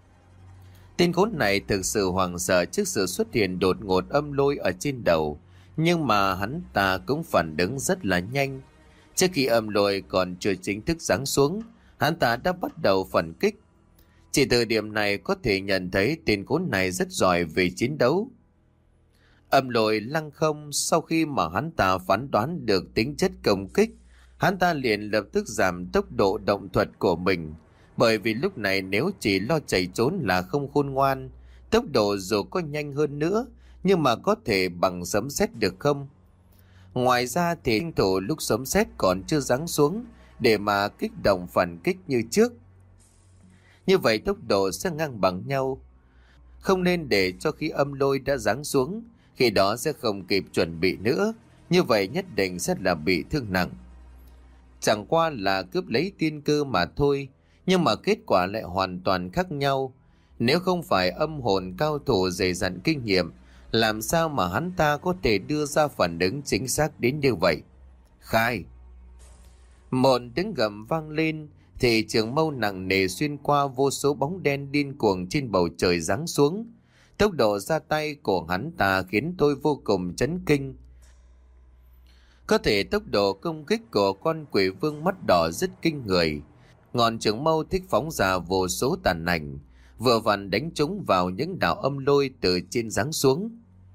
Tên khốn này thực sự hoảng sợ trước sự xuất hiện đột ngột âm lôi ở trên đầu, nhưng mà hắn ta cũng phản ứng rất là nhanh. Trước khi âm lôi còn chưa chính thức giáng xuống, hắn ta đã bắt đầu phản kích. Chỉ từ điểm này có thể nhận thấy tên khốn này rất giỏi về chiến đấu. Âm lôi lăng không, sau khi mà hắn ta phán đoán được tính chất công kích, hắn ta liền lập tức giảm tốc độ động thuật của mình. Bởi vì lúc này nếu chỉ lo chạy trốn là không khôn ngoan, tốc độ dù có nhanh hơn nữa, nhưng mà có thể bằng sấm sét được không? Ngoài ra thì tranh thủ lúc sấm sét còn chưa giáng xuống để mà kích động phản kích như trước. Như vậy tốc độ sẽ ngang bằng nhau. Không nên để cho khi âm lôi đã giáng xuống, khi đó sẽ không kịp chuẩn bị nữa, như vậy nhất định sẽ là bị thương nặng. Chẳng qua là cướp lấy tiên cơ mà thôi, nhưng mà kết quả lại hoàn toàn khác nhau. Nếu không phải âm hồn cao thủ dày dặn kinh nghiệm, làm sao mà hắn ta có thể đưa ra phản ứng chính xác đến như vậy? Khai! Một tiếng gầm vang lên, thì trường mâu nặng nề xuyên qua vô số bóng đen điên cuồng trên bầu trời giáng xuống. Tốc độ ra tay của hắn ta khiến tôi vô cùng chấn kinh. Có thể tốc độ công kích của con Quỷ Vương mắt đỏ rất kinh người. Ngọn trường mâu thích phóng ra vô số tàn ảnh, vừa vặn đánh trúng vào những đạo âm lôi từ trên giáng xuống.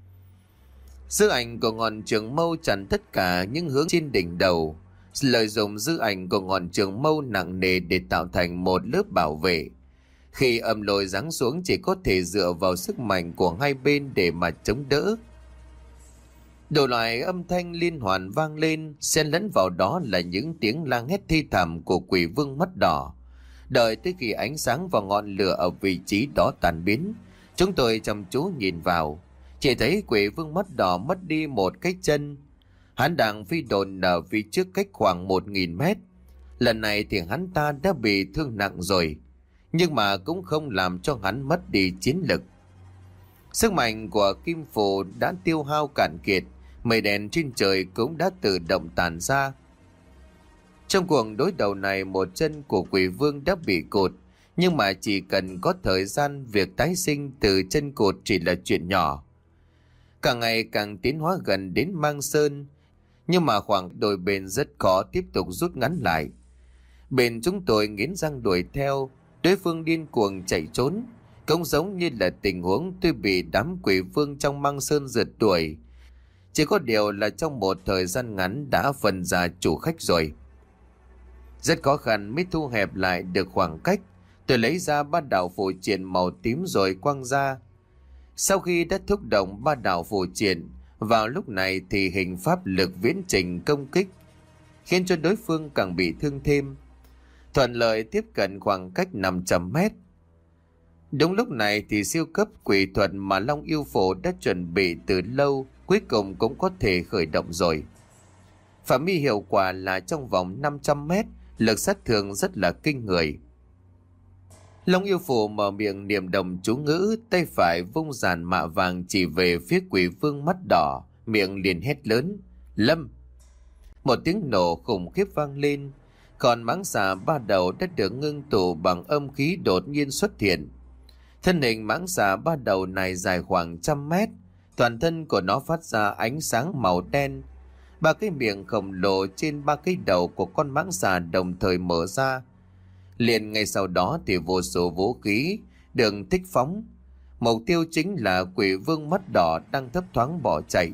Dư ảnh của ngọn trường mâu chặn tất cả những hướng trên đỉnh đầu, lợi dụng dư ảnh của ngọn trường mâu nặng nề để tạo thành một lớp bảo vệ. Khi âm lôi giáng xuống chỉ có thể dựa vào sức mạnh của hai bên để mà chống đỡ. Đủ loại âm thanh liên hoàn vang lên, xen lẫn vào đó là những tiếng la hét thi thảm của Quỷ Vương mắt đỏ. Đợi tới khi ánh sáng và ngọn lửa ở vị trí đó tàn biến, chúng tôi chăm chú nhìn vào, chỉ thấy Quỷ Vương mắt đỏ mất đi một cái chân. Hắn đang phi độn ở phía trước cách khoảng một nghìn mét. Lần này thì hắn ta đã bị thương nặng rồi, nhưng mà cũng không làm cho hắn mất đi chiến lực. Sức mạnh của kim phù đã tiêu hao cạn kiệt, mây đen trên trời cũng đã tự động tàn ra. Trong cuộc đối đầu này, một chân của Quỷ Vương đã bị cụt, nhưng mà chỉ cần có thời gian, việc tái sinh từ chân cụt chỉ là chuyện nhỏ. Càng ngày càng tiến hóa gần đến Mang Sơn, nhưng mà khoảng đôi bên rất khó tiếp tục rút ngắn lại. Bên chúng tôi nghiến răng đuổi theo, đối phương điên cuồng chạy trốn, cũng giống như là tình huống tôi bị đám Quỷ Vương trong Mang Sơn rượt đuổi. Chỉ có điều là trong một thời gian ngắn đã phân ra chủ khách rồi. Rất khó khăn mới thu hẹp lại được khoảng cách. Tôi lấy ra ba đạo phù triện màu tím rồi quăng ra. Sau khi đã thúc động ba đạo phù triện, vào lúc này thì hình pháp lực viễn trình công kích, khiến cho đối phương càng bị thương thêm. Thuận lợi tiếp cận khoảng cách năm trăm mét. Đúng lúc này thì siêu cấp quỷ thuật mà Long Yêu Phổ đã chuẩn bị từ lâu cuối cùng cũng có thể khởi động rồi. Phạm vi hiệu quả là trong vòng năm trăm mét, lực sát thương rất là kinh người. Long Yêu Phổ mở miệng niệm đồng chú ngữ, tay phải vung giàn mạ vàng chỉ về phía Quỷ Vương mắt đỏ, miệng liền hét lớn: Lâm! Một tiếng nổ khủng khiếp vang lên, còn mãng xà ba đầu đã được ngưng tụ bằng âm khí đột nhiên xuất hiện. Thân hình mãng xà ba đầu này dài khoảng trăm mét, toàn thân của nó phát ra ánh sáng màu đen. Ba cái miệng khổng lồ trên ba cái đầu của con mãng xà đồng thời mở ra. Liền ngay sau đó thì vô số vũ khí được thích phóng. Mục tiêu chính là Quỷ Vương mắt đỏ đang thấp thoáng bỏ chạy.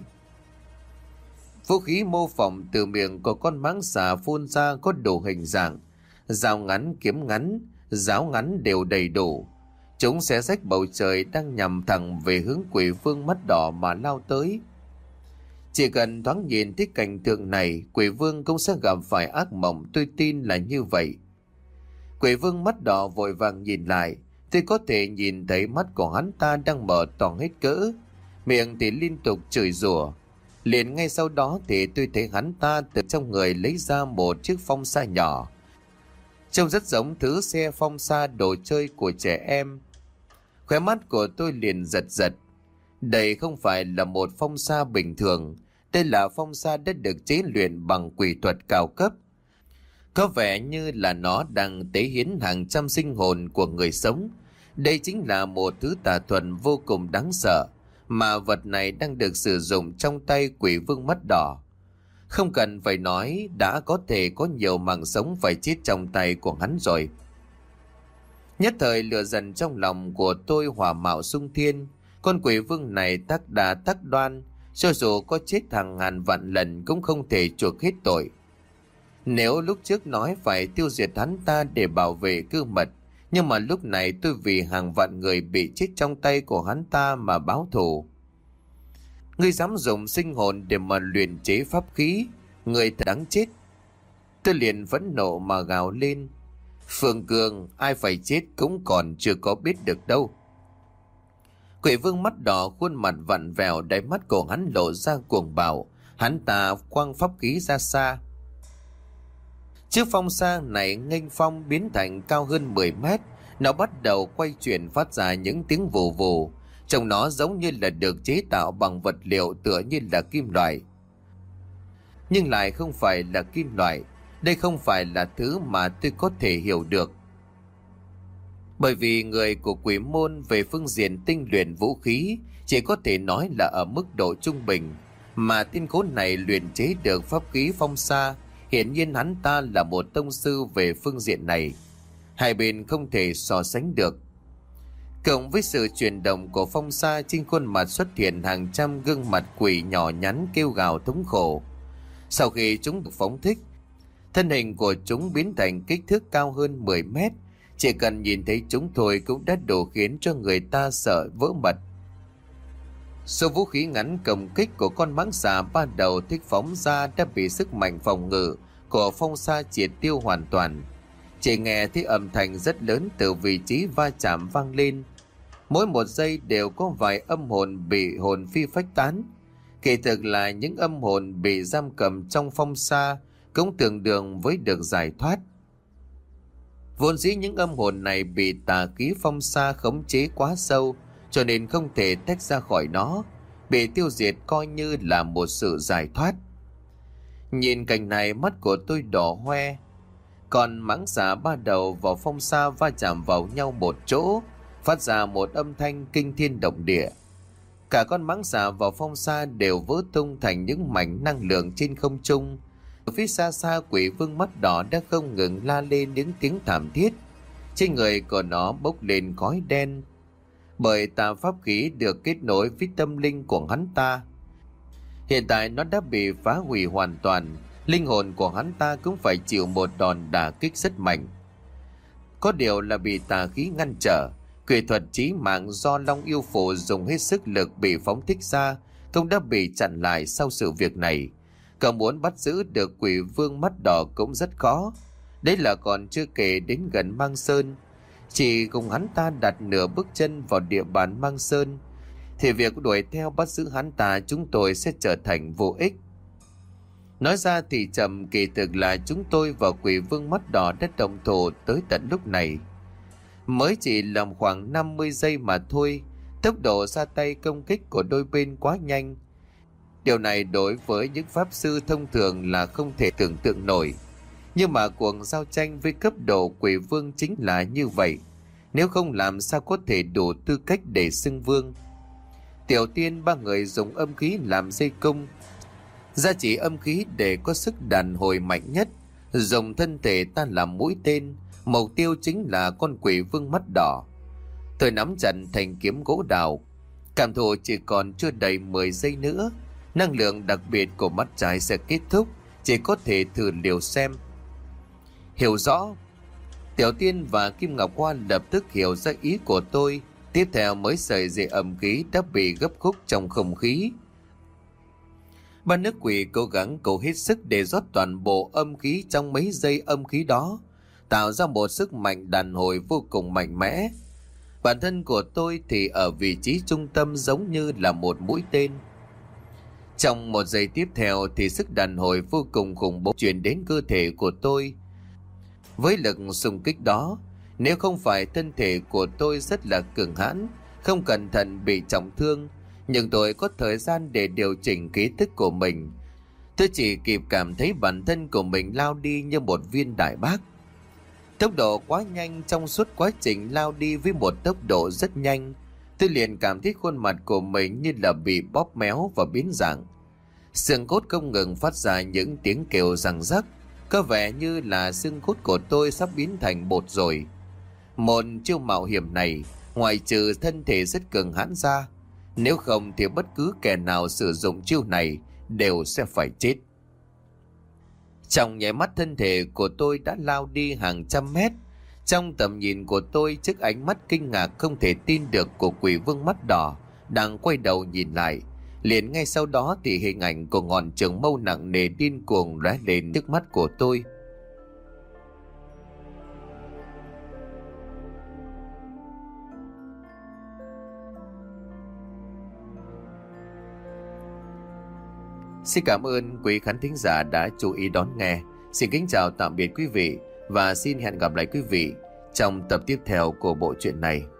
Vũ khí mô phỏng từ miệng của con mãng xà phun ra có đủ hình dạng, dao ngắn, kiếm ngắn, giáo ngắn đều đầy đủ. Chúng xé rách bầu trời đang nhằm thẳng về hướng Quỷ Vương mắt đỏ mà lao tới. Chỉ cần thoáng nhìn thấy cảnh tượng này, quỷ vương cũng sẽ gặp phải ác mộng, tôi tin là như vậy. Quỷ vương mắt đỏ vội vàng nhìn lại, tôi có thể nhìn thấy mắt của hắn ta đang mở to hết cỡ, miệng thì liên tục chửi rủa. Liền ngay sau đó thì tôi thấy hắn ta từ trong người lấy ra một chiếc phong sa nhỏ, trông rất giống thứ xe phong sa đồ chơi của trẻ em. Khóe mắt của tôi liền giật giật. Đây không phải là một phong sa bình thường, đây là phong sa đã được chế luyện bằng quỷ thuật cao cấp. Có vẻ như là nó đang tế hiến hàng trăm sinh hồn của người sống. Đây chính là một thứ tà thuật vô cùng đáng sợ, mà vật này đang được sử dụng trong tay quỷ vương mắt đỏ. Không cần phải nói, đã có thể có nhiều mạng sống phải chết trong tay của hắn rồi. Nhất thời lửa dần trong lòng của tôi hỏa mạo xung thiên. Con quỷ vương này tác đà tác đoan, cho dù có chết hàng ngàn vạn lần cũng không thể chuộc hết tội. Nếu lúc trước nói phải tiêu diệt hắn ta để bảo vệ cư mật, nhưng mà lúc này tôi vì hàng vạn người bị chết trong tay của hắn ta mà báo thù. Ngươi dám dùng sinh hồn để mà luyện chế pháp khí, người thật đáng chết. Tôi liền phẫn nộ mà gào lên. Phương Cương, ai phải chết cũng còn chưa có biết được đâu. Quỷ vương mắt đỏ khuôn mặt vặn vẹo, đáy mắt của hắn lộ ra cuồng bạo. Hắn ta quăng pháp khí ra xa. Chiếc phong sa này nghênh phong biến thành cao hơn mười mét. Nó bắt đầu quay chuyển phát ra những tiếng vù vù. Trông nó giống như là được chế tạo bằng vật liệu tựa như là kim loại. Nhưng lại không phải là kim loại. Đây không phải là thứ mà tôi có thể hiểu được. Bởi vì người của quỷ môn về phương diện tinh luyện vũ khí chỉ có thể nói là ở mức độ trung bình. Mà tên khốn này luyện chế được pháp khí phong sa, hiển nhiên hắn ta là một tông sư về phương diện này. Hai bên không thể so sánh được. Cộng với sự chuyển động của phong sa, trên khuôn mặt xuất hiện hàng trăm gương mặt quỷ nhỏ nhắn kêu gào thống khổ. Sau khi chúng được phóng thích, thân hình của chúng biến thành kích thước cao hơn mười mét. Chỉ cần nhìn thấy chúng thôi cũng đã đủ khiến cho người ta sợ vỡ mật. Số vũ khí ngắn công kích của con mãng xà ba đầu thích phóng ra đã bị sức mạnh phòng ngự của phong sa triệt tiêu hoàn toàn. Chỉ nghe thấy âm thanh rất lớn từ vị trí va chạm vang lên. Mỗi một giây đều có vài âm hồn bị hồn phi phách tán. Kỳ thực là những âm hồn bị giam cầm trong phong sa cũng tương đương với được giải thoát. Vốn dĩ những âm hồn này bị tà khí phong sa khống chế quá sâu, cho nên không thể tách ra khỏi nó. Bị tiêu diệt coi như là một sự giải thoát. Nhìn cảnh này, mắt của tôi đỏ hoe. Còn mãng xà ba đầu vào phong sa va chạm vào nhau một chỗ, phát ra một âm thanh kinh thiên động địa. Cả con mãng xà vào phong sa đều vỡ tung thành những mảnh năng lượng trên không trung. Ở phía xa xa, quỷ vương mắt đỏ đã không ngừng la lên những tiếng thảm thiết. Trên người của nó bốc lên khói đen, bởi tà pháp khí được kết nối với tâm linh của hắn ta. Hiện tại nó đã bị phá hủy hoàn toàn. Linh hồn của hắn ta cũng phải chịu một đòn đả kích rất mạnh. Có điều là bị tà khí ngăn trở. Quỷ thuật chí mạng do Long Yêu Phù dùng hết sức lực bị phóng thích ra cũng đã bị chặn lại sau sự việc này. Cậu muốn bắt giữ được quỷ vương mắt đỏ cũng rất khó. Đấy là còn chưa kể đến gần Mang Sơn. Chỉ cùng hắn ta đặt nửa bước chân vào địa bàn Mang Sơn thì việc đuổi theo bắt giữ hắn ta chúng tôi sẽ trở thành vô ích. Nói ra thì chậm, kỳ thực là chúng tôi và quỷ vương mắt đỏ đã đồng thủ tới tận lúc này. Mới chỉ làm khoảng năm mươi giây mà thôi. Tốc độ ra tay công kích của đôi bên quá nhanh. Điều này đối với những pháp sư thông thường là không thể tưởng tượng nổi. Nhưng mà cuộc giao tranh với cấp độ quỷ vương chính là như vậy. Nếu không làm sao có thể đủ tư cách để xưng vương. Tiểu tiên ba người dùng âm khí làm dây cung, gia chỉ âm khí để có sức đàn hồi mạnh nhất, dùng thân thể ta làm mũi tên. Mục tiêu chính là con quỷ vương mắt đỏ. Tôi nắm chặt thành kiếm gỗ đào. Cảm thụ chỉ còn chưa đầy mười giây nữa, năng lượng đặc biệt của mắt trái sẽ kết thúc. Chỉ có thể thử liều xem. Hiểu rõ. Tiểu tiên và Kim Ngọc Hoa lập tức hiểu ra ý của tôi. Tiếp theo mới sợi dây âm khí đã bị gấp khúc trong không khí. Ba nữ quỷ cố gắng cố hết sức để rót toàn bộ âm khí trong mấy giây âm khí đó, tạo ra một sức mạnh đàn hồi vô cùng mạnh mẽ. Bản thân của tôi thì ở vị trí trung tâm giống như là một mũi tên. Trong một giây tiếp theo thì sức đàn hồi vô cùng khủng bố truyền đến cơ thể của tôi. Với lực xung kích đó, nếu không phải thân thể của tôi rất là cường hãn, không cẩn thận bị trọng thương, nhưng tôi có thời gian để điều chỉnh ký thức của mình. Tôi chỉ kịp cảm thấy bản thân của mình lao đi như một viên đại bác. Tốc độ quá nhanh, trong suốt quá trình lao đi với một tốc độ rất nhanh, tôi liền cảm thấy khuôn mặt của mình như là bị bóp méo và biến dạng. Xương cốt không ngừng phát ra những tiếng kêu răng rắc, có vẻ như là xương cốt của tôi sắp biến thành bột rồi. Một chiêu mạo hiểm này, ngoại trừ thân thể rất cường hãn ra, nếu không thì bất cứ kẻ nào sử dụng chiêu này đều sẽ phải chết. Trong nháy mắt thân thể của tôi đã lao đi hàng trăm mét. Trong tầm nhìn của tôi, trước ánh mắt kinh ngạc không thể tin được của quỷ vương mắt đỏ đang quay đầu nhìn lại, liền ngay sau đó thì hình ảnh của ngọn trường mâu nặng nề điên cuồng lóe lên trước mắt của tôi. Xin cảm ơn quý khán thính giả đã chú ý đón nghe. Xin kính chào tạm biệt quý vị và xin hẹn gặp lại quý vị trong tập tiếp theo của bộ truyện này.